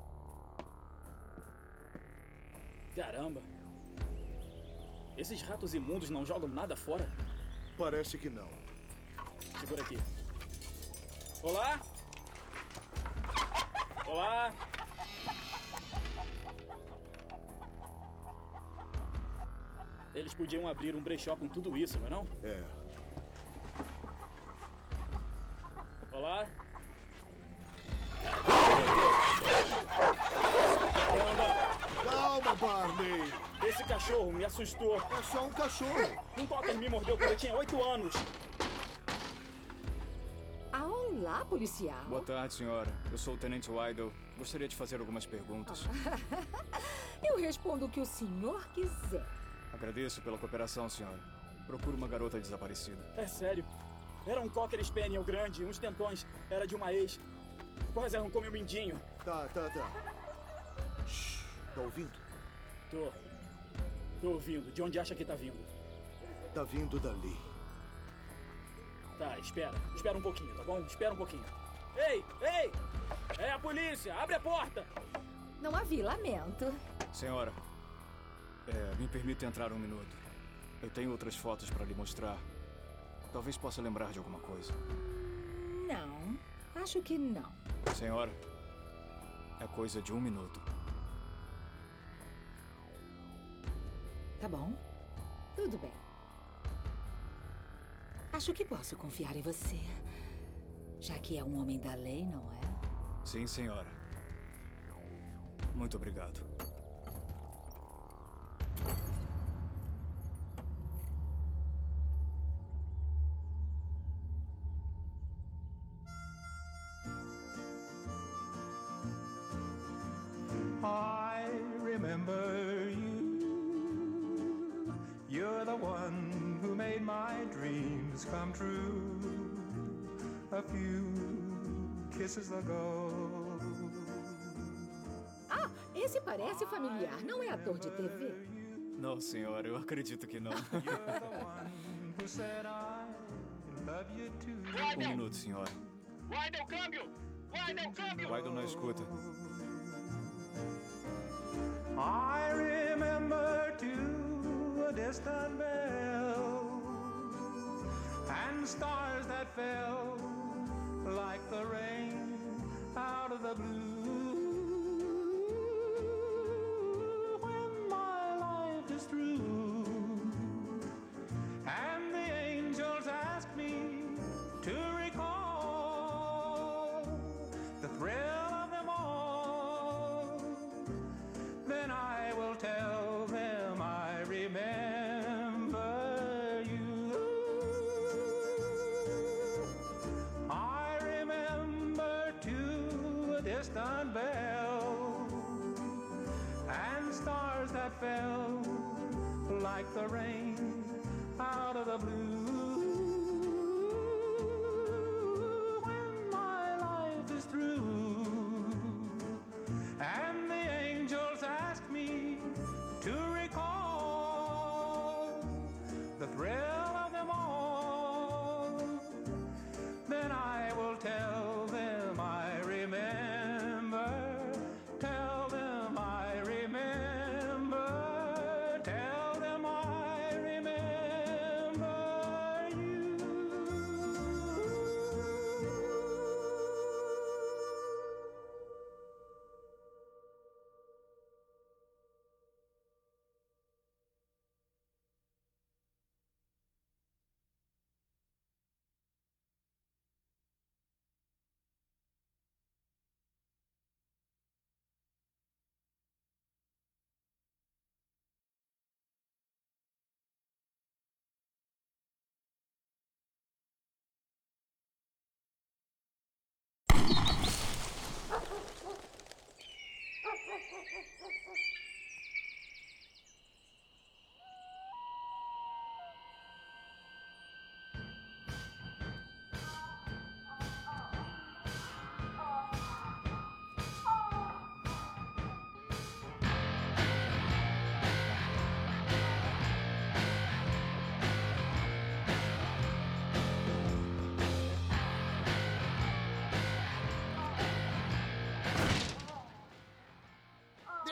Caramba. Esses ratos imundos não jogam nada fora? Parece que não. Segura aqui. Olá? Olá? Eles podiam abrir um brechó com tudo isso, não é não? É. Olá? Calma, Barney. Esse cachorro me assustou. É só um cachorro. Um cocker me mordeu quando eu tinha 8 anos. Ah, olá, policial. Boa tarde, senhora. Eu sou o Tenente Wydell. Gostaria de fazer algumas perguntas. Eu respondo o que o senhor quiser. Agradeço pela cooperação, senhora. Procuro uma garota desaparecida. É sério. Era um cocker spaniel grande, uns dentões. Era de uma ex. Quase arrancou meu mindinho. Tá. Shhh, tá ouvindo? Tô ouvindo. De onde acha que tá vindo? Tá vindo dali. Tá, espera. Espera um pouquinho, tá bom? Espera um pouquinho. Ei! É a polícia! Abre a porta! Não havia lamento. Senhora, me permita entrar um minuto. Eu tenho outras fotos para lhe mostrar. Talvez possa lembrar de alguma coisa. Não, acho que não. Senhora, é coisa de 1 minuto. Tá bom. Tudo bem. Acho que posso confiar em você. Já que é um homem da lei, não é? Sim, senhora. Muito obrigado. I remember you. You're the one who made my dreams come true. A few kisses ago. Ah, esse parece familiar. Não é ator de TV? Não, senhora, eu acredito que não. 1 minuto, senhora. Wydell, câmbio! Wydell não escuta. I remember too a distant bell and stars that fell like the rain out of the blue. When my life is through and the angels ask me to recall the thrill of them all, then I will tell them I remember you. I remember too a distant bell and stars that fell like the rain out of the blue. When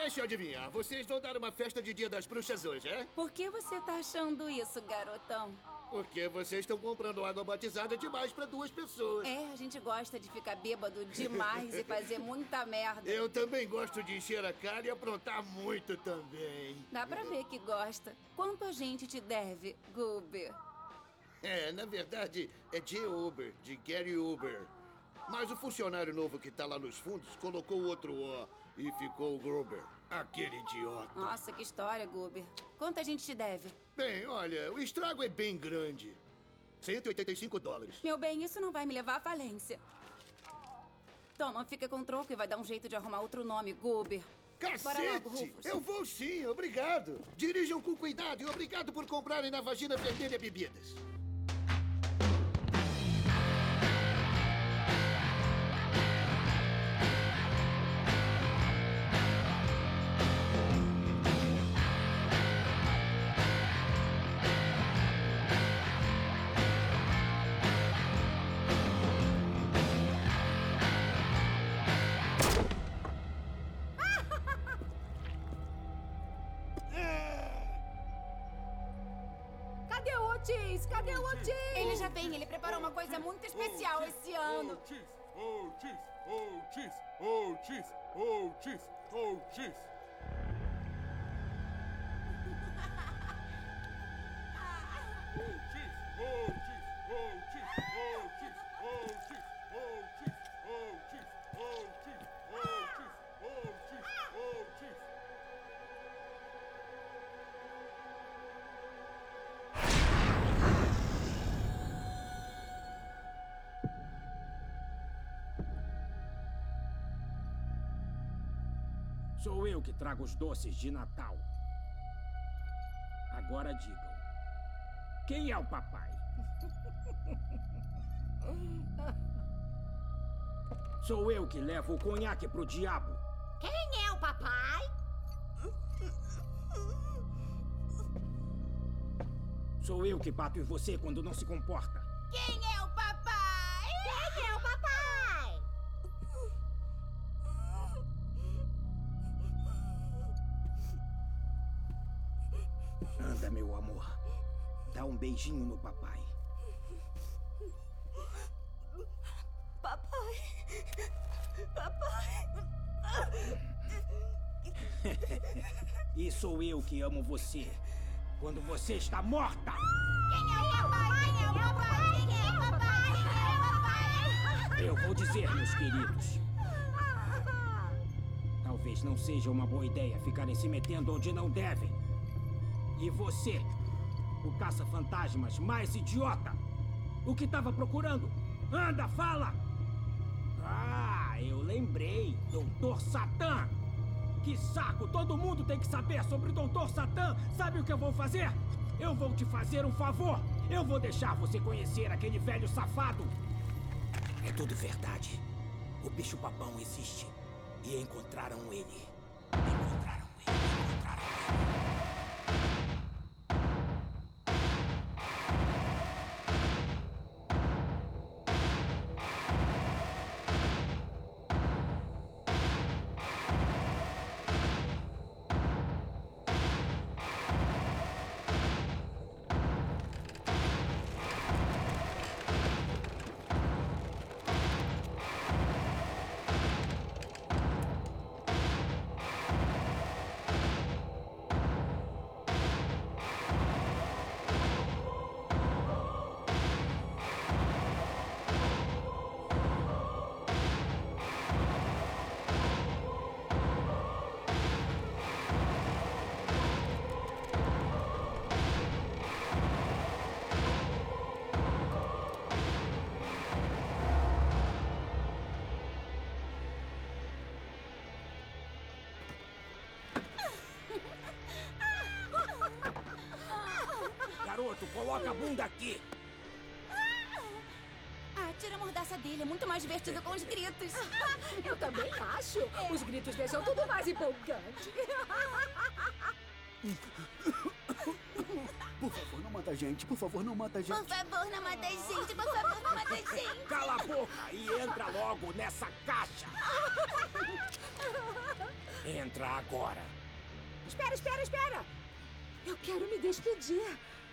Deixa eu adivinhar, vocês vão dar uma festa de Dia das Bruxas hoje, é? Por que você tá achando isso, garotão? Porque vocês estão comprando água batizada demais pra 2 pessoas. É, a gente gosta de ficar bêbado demais e fazer muita merda. Eu também gosto de encher a cara e aprontar muito também. Dá pra ver que gosta. Quanto a gente te deve, Goober? Na verdade, é G. Uber, de Gary Uber. Mas o funcionário novo que tá lá nos fundos colocou outro O e ficou Gruber. Aquele idiota. Nossa, que história, Goober. Quanto a gente te deve? Bem, olha, o estrago é bem grande. $185. Meu bem, isso não vai me levar à falência. Toma, fica com o troco e vai dar um jeito de arrumar outro nome, Goober. Bora logo, Cacete! Rufus. Eu vou sim, obrigado. Dirijam com cuidado e obrigado por comprarem na Vagina Vermelha bebidas. Cadê o Otis? Cadê o Otis? Ele já vem, ele preparou uma coisa muito especial esse ano. Otis. Sou eu que trago os doces de Natal. Agora digam, quem é o papai? Sou eu que levo o conhaque pro diabo. Quem é o papai? Sou eu que bato em você quando não se comporta. Quem é o papai? Quem é o papai? Anda, meu amor. Dá um beijinho no papai. Papai. Papai. E sou eu que amo você. Quando você está morta. Quem é o papai? Quem é o papai? Quem é o papai? Quem é o papai? Eu vou dizer, meus queridos. Talvez não seja uma boa ideia ficarem se metendo onde não devem. E você, o caça-fantasmas mais idiota, o que estava procurando? Anda, fala! Ah, eu lembrei, Doutor Satã! Que saco! Todo mundo tem que saber sobre o Doutor Satã! Sabe o que eu vou fazer? Eu vou te fazer um favor! Eu vou deixar você conhecer aquele velho safado! É tudo verdade. O bicho-papão existe. E encontraram ele. Garoto, coloca a bunda aqui. Ah, tira a mordaça dele. É muito mais divertido com os gritos. Eu também acho. Os gritos deixam tudo mais empolgante. Por favor, não mata a gente. Por favor, não mata a gente. Por favor, não mata a gente. Por favor, não mata a gente. Cala a boca e entra logo nessa caixa. Entra agora. Espera, espera, espera. Eu quero me despedir.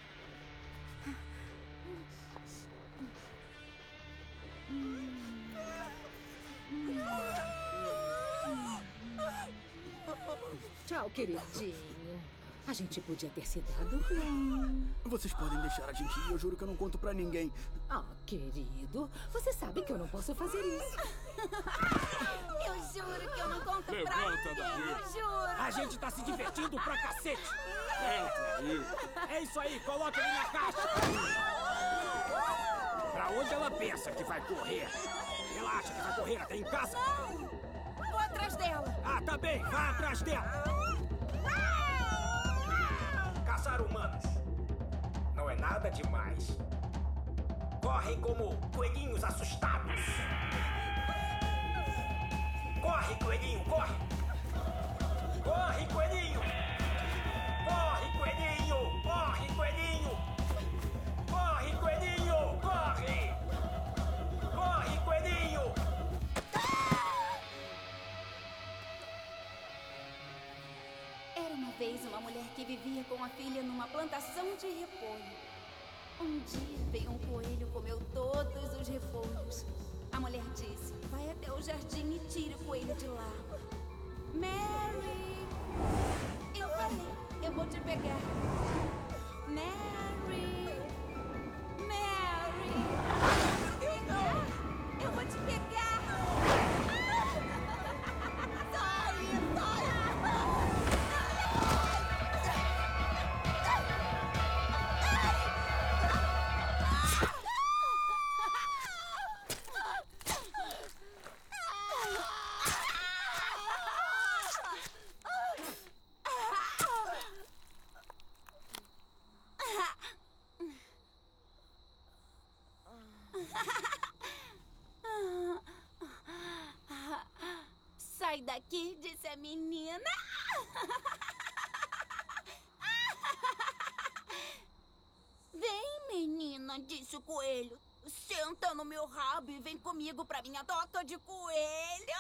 Tchau, queridinho. A gente podia ter se dado bem. Vocês podem deixar a gente ir. Eu juro que eu não conto pra ninguém. Ah, querido, você sabe que eu não posso fazer isso. Eu juro que eu não conto pra Levanta ninguém. daí. Eu juro. A gente tá se divertindo pra cacete. Entra aí. É isso aí, coloca ele na caixa. Pra onde ela pensa que vai correr? Ela acha que vai correr até em casa? Vou atrás dela. Ah, tá bem, vá atrás dela. Caçar humanos não é nada demais. Correm como coelhinhos assustados. Corre, coelhinho, corre! Corre, coelhinho! Corre, coelhinho! Corre, coelhinho! Corre, coelhinho! Corre! Corre, coelhinho! Era uma vez uma mulher que vivia com a filha numa plantação de repolho. Um dia veio um coelho, comeu todos os repolhos. A mulher disse: vai até o jardim e tire o coelho de lá. Mary! Eu falei, eu vou te pegar. Mary! Mary! Eu vou te pegar! Sai, sai! Sai daqui, disse a menina. Vem, menina, disse o coelho. Senta no meu rabo e vem comigo pra minha toca de coelho.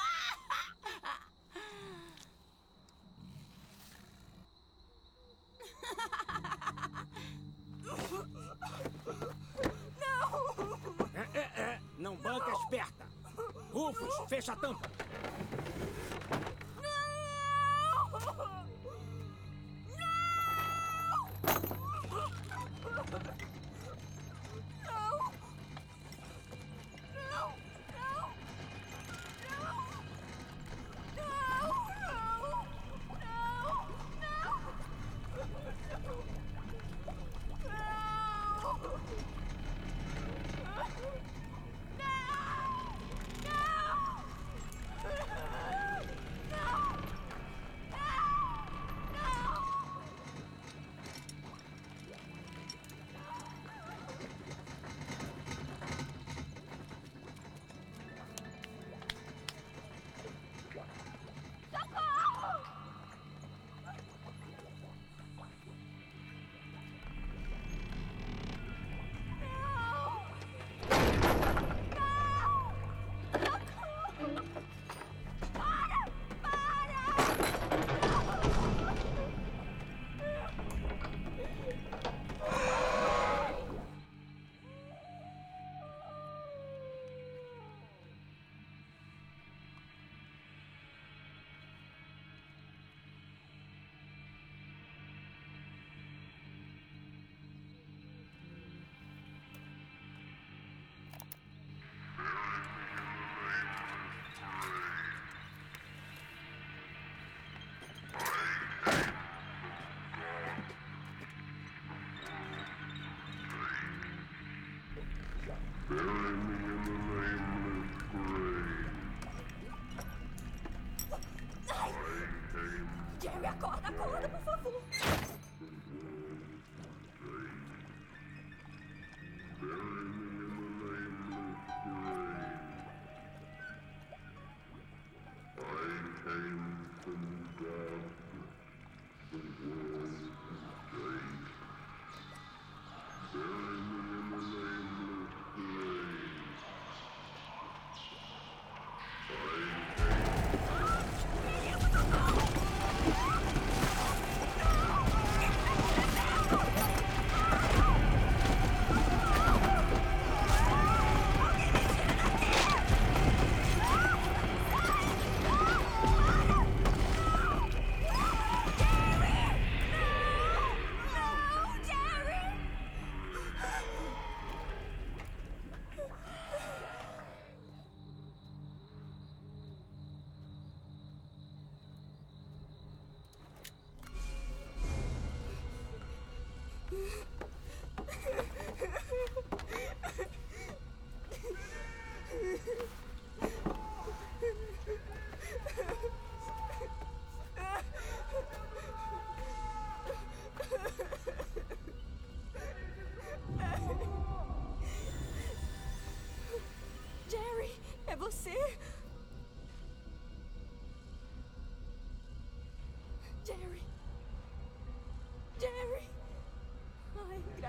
Não banca esperta. Rufus, fecha a tampa. Jerry, acorda, acorda, por favor.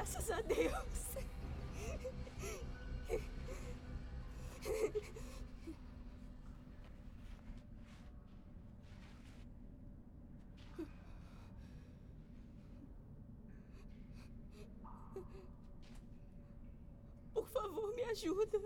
Graças a Deus. Por favor, me ajuda.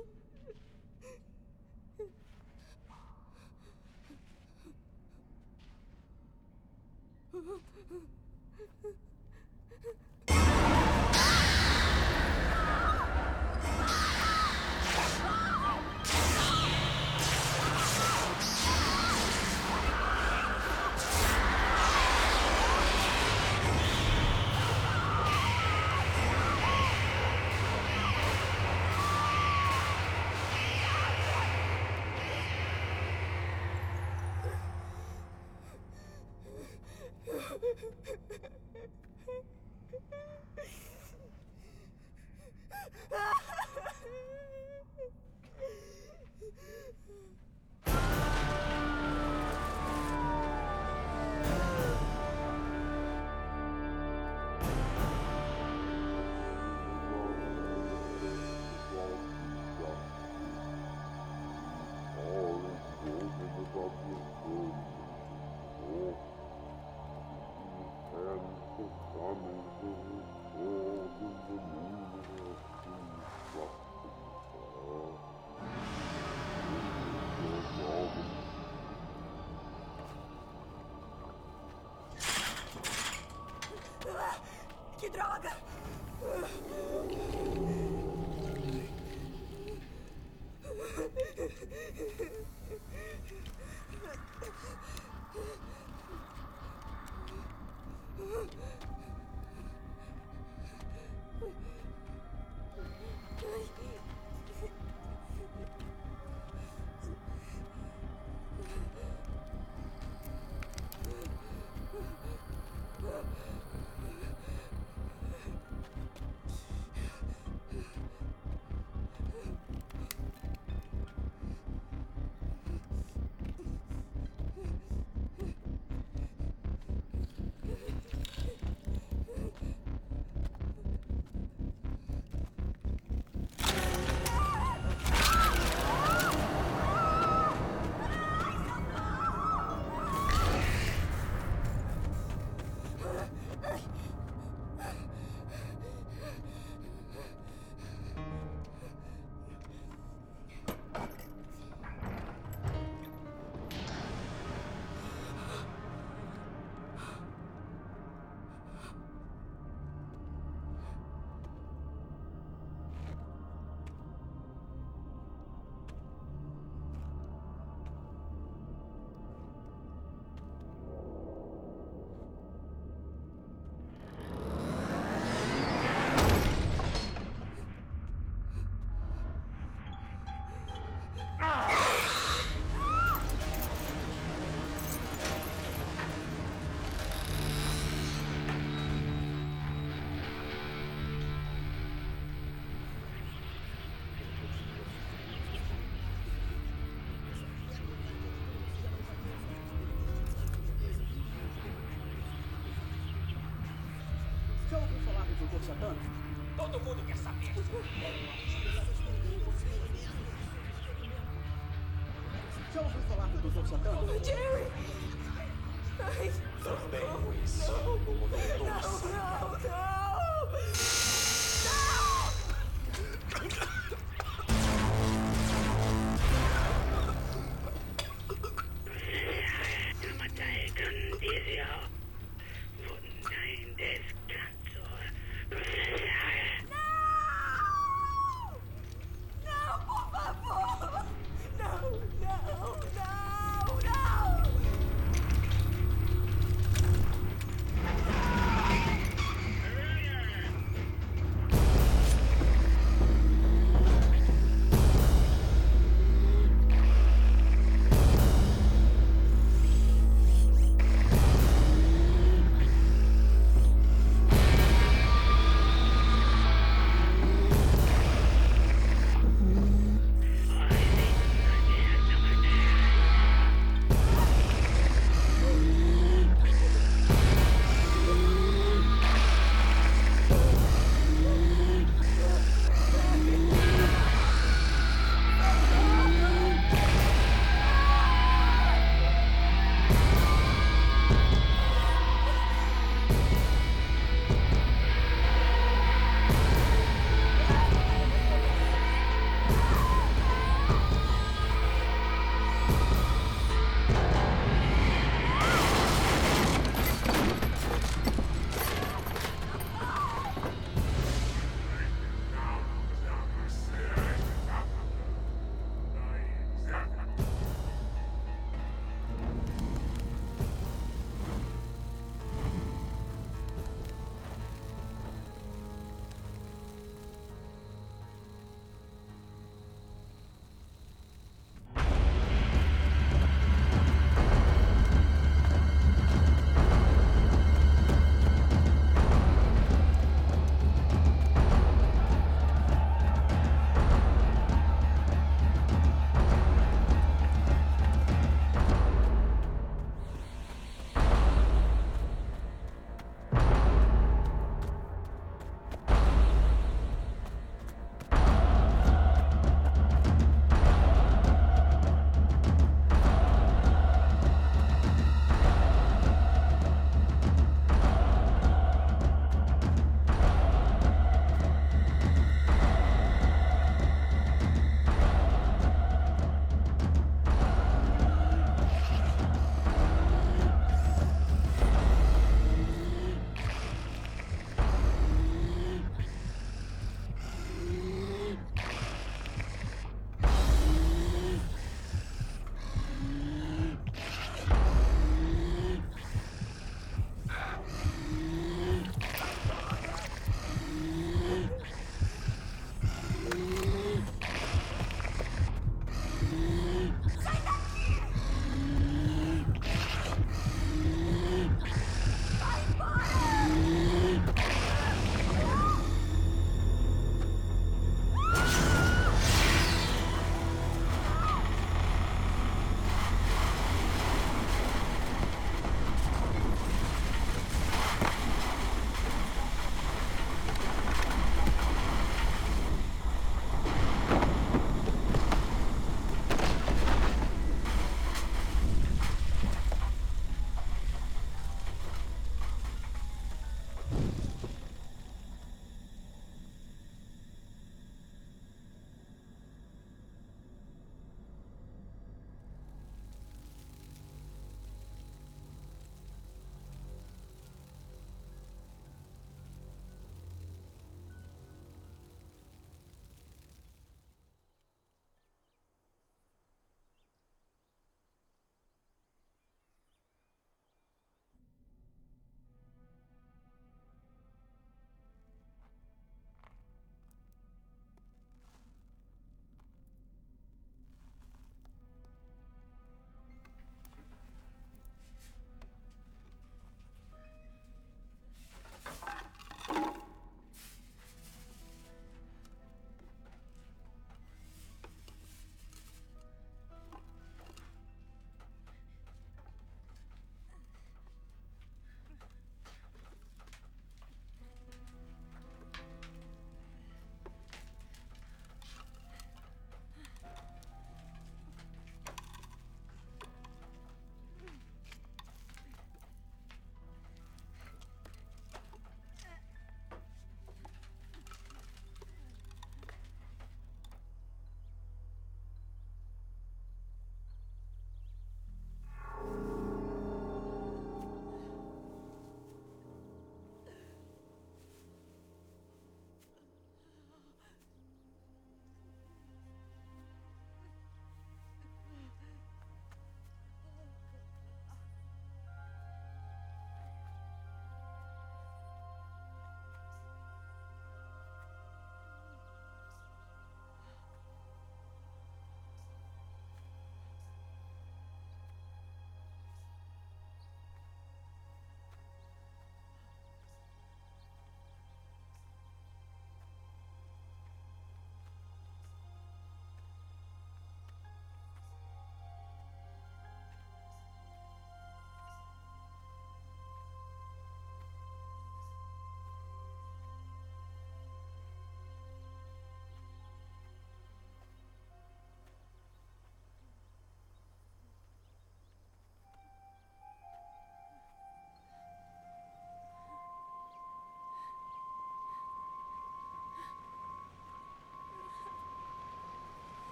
Que droga! Já ouviu falar do Doutor Satânico? Todo mundo quer saber. Já ouviu falar do Doutor Satânico? Jerry! Ai, Também conhecido como Doutor não!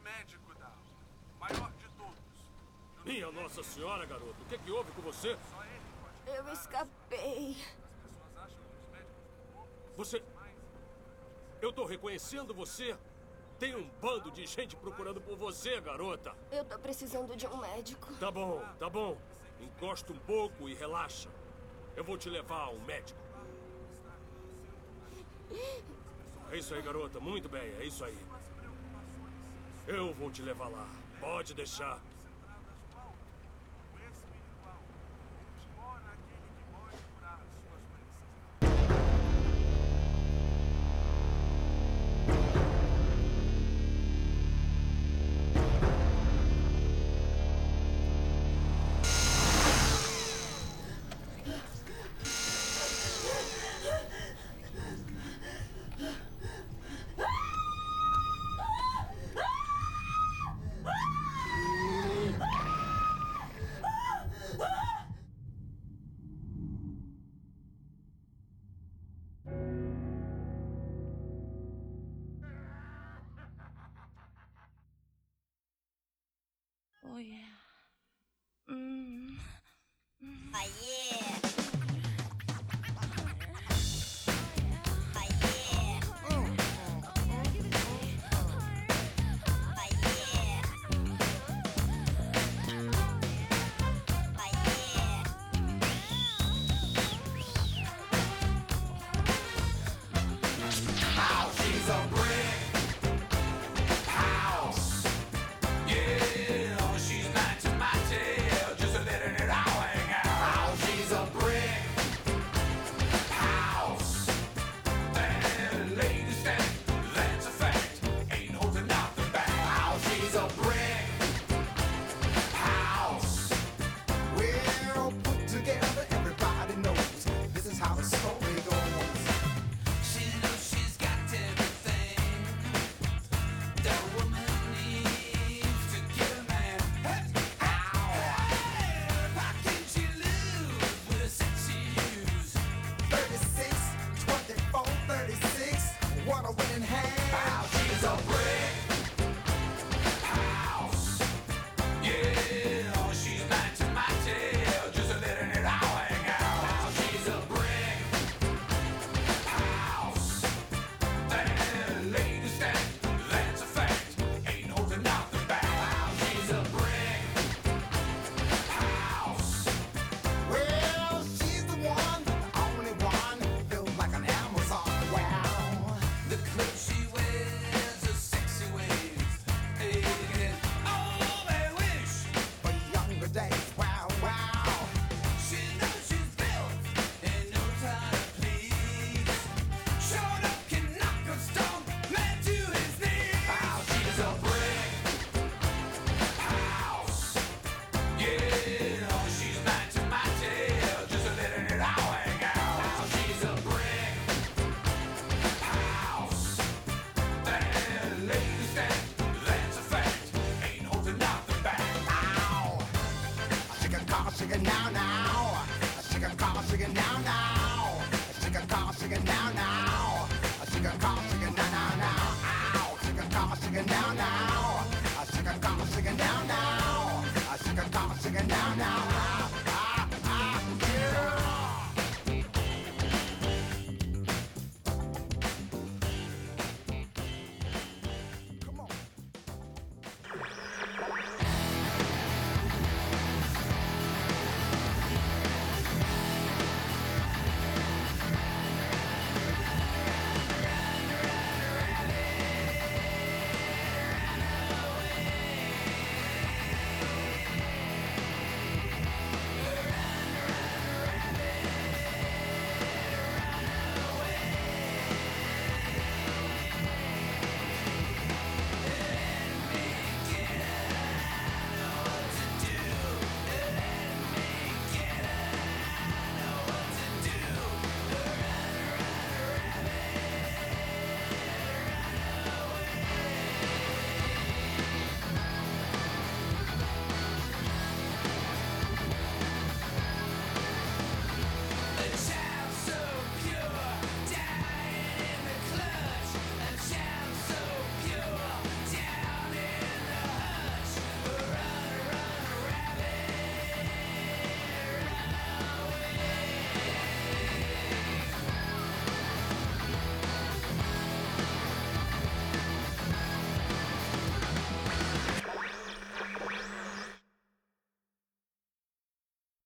médico da maior de todos. Minha Nossa Senhora, garoto. O que é que houve com você? Eu escapei. Você... Eu tô reconhecendo você. Tem um bando de gente procurando por você, garota. Eu tô precisando de um médico. Tá bom, tá bom. Encosta um pouco e relaxa. Eu vou te levar a um médico. É isso aí, garota. Muito bem, é isso aí. Eu vou te levar lá. Pode deixar.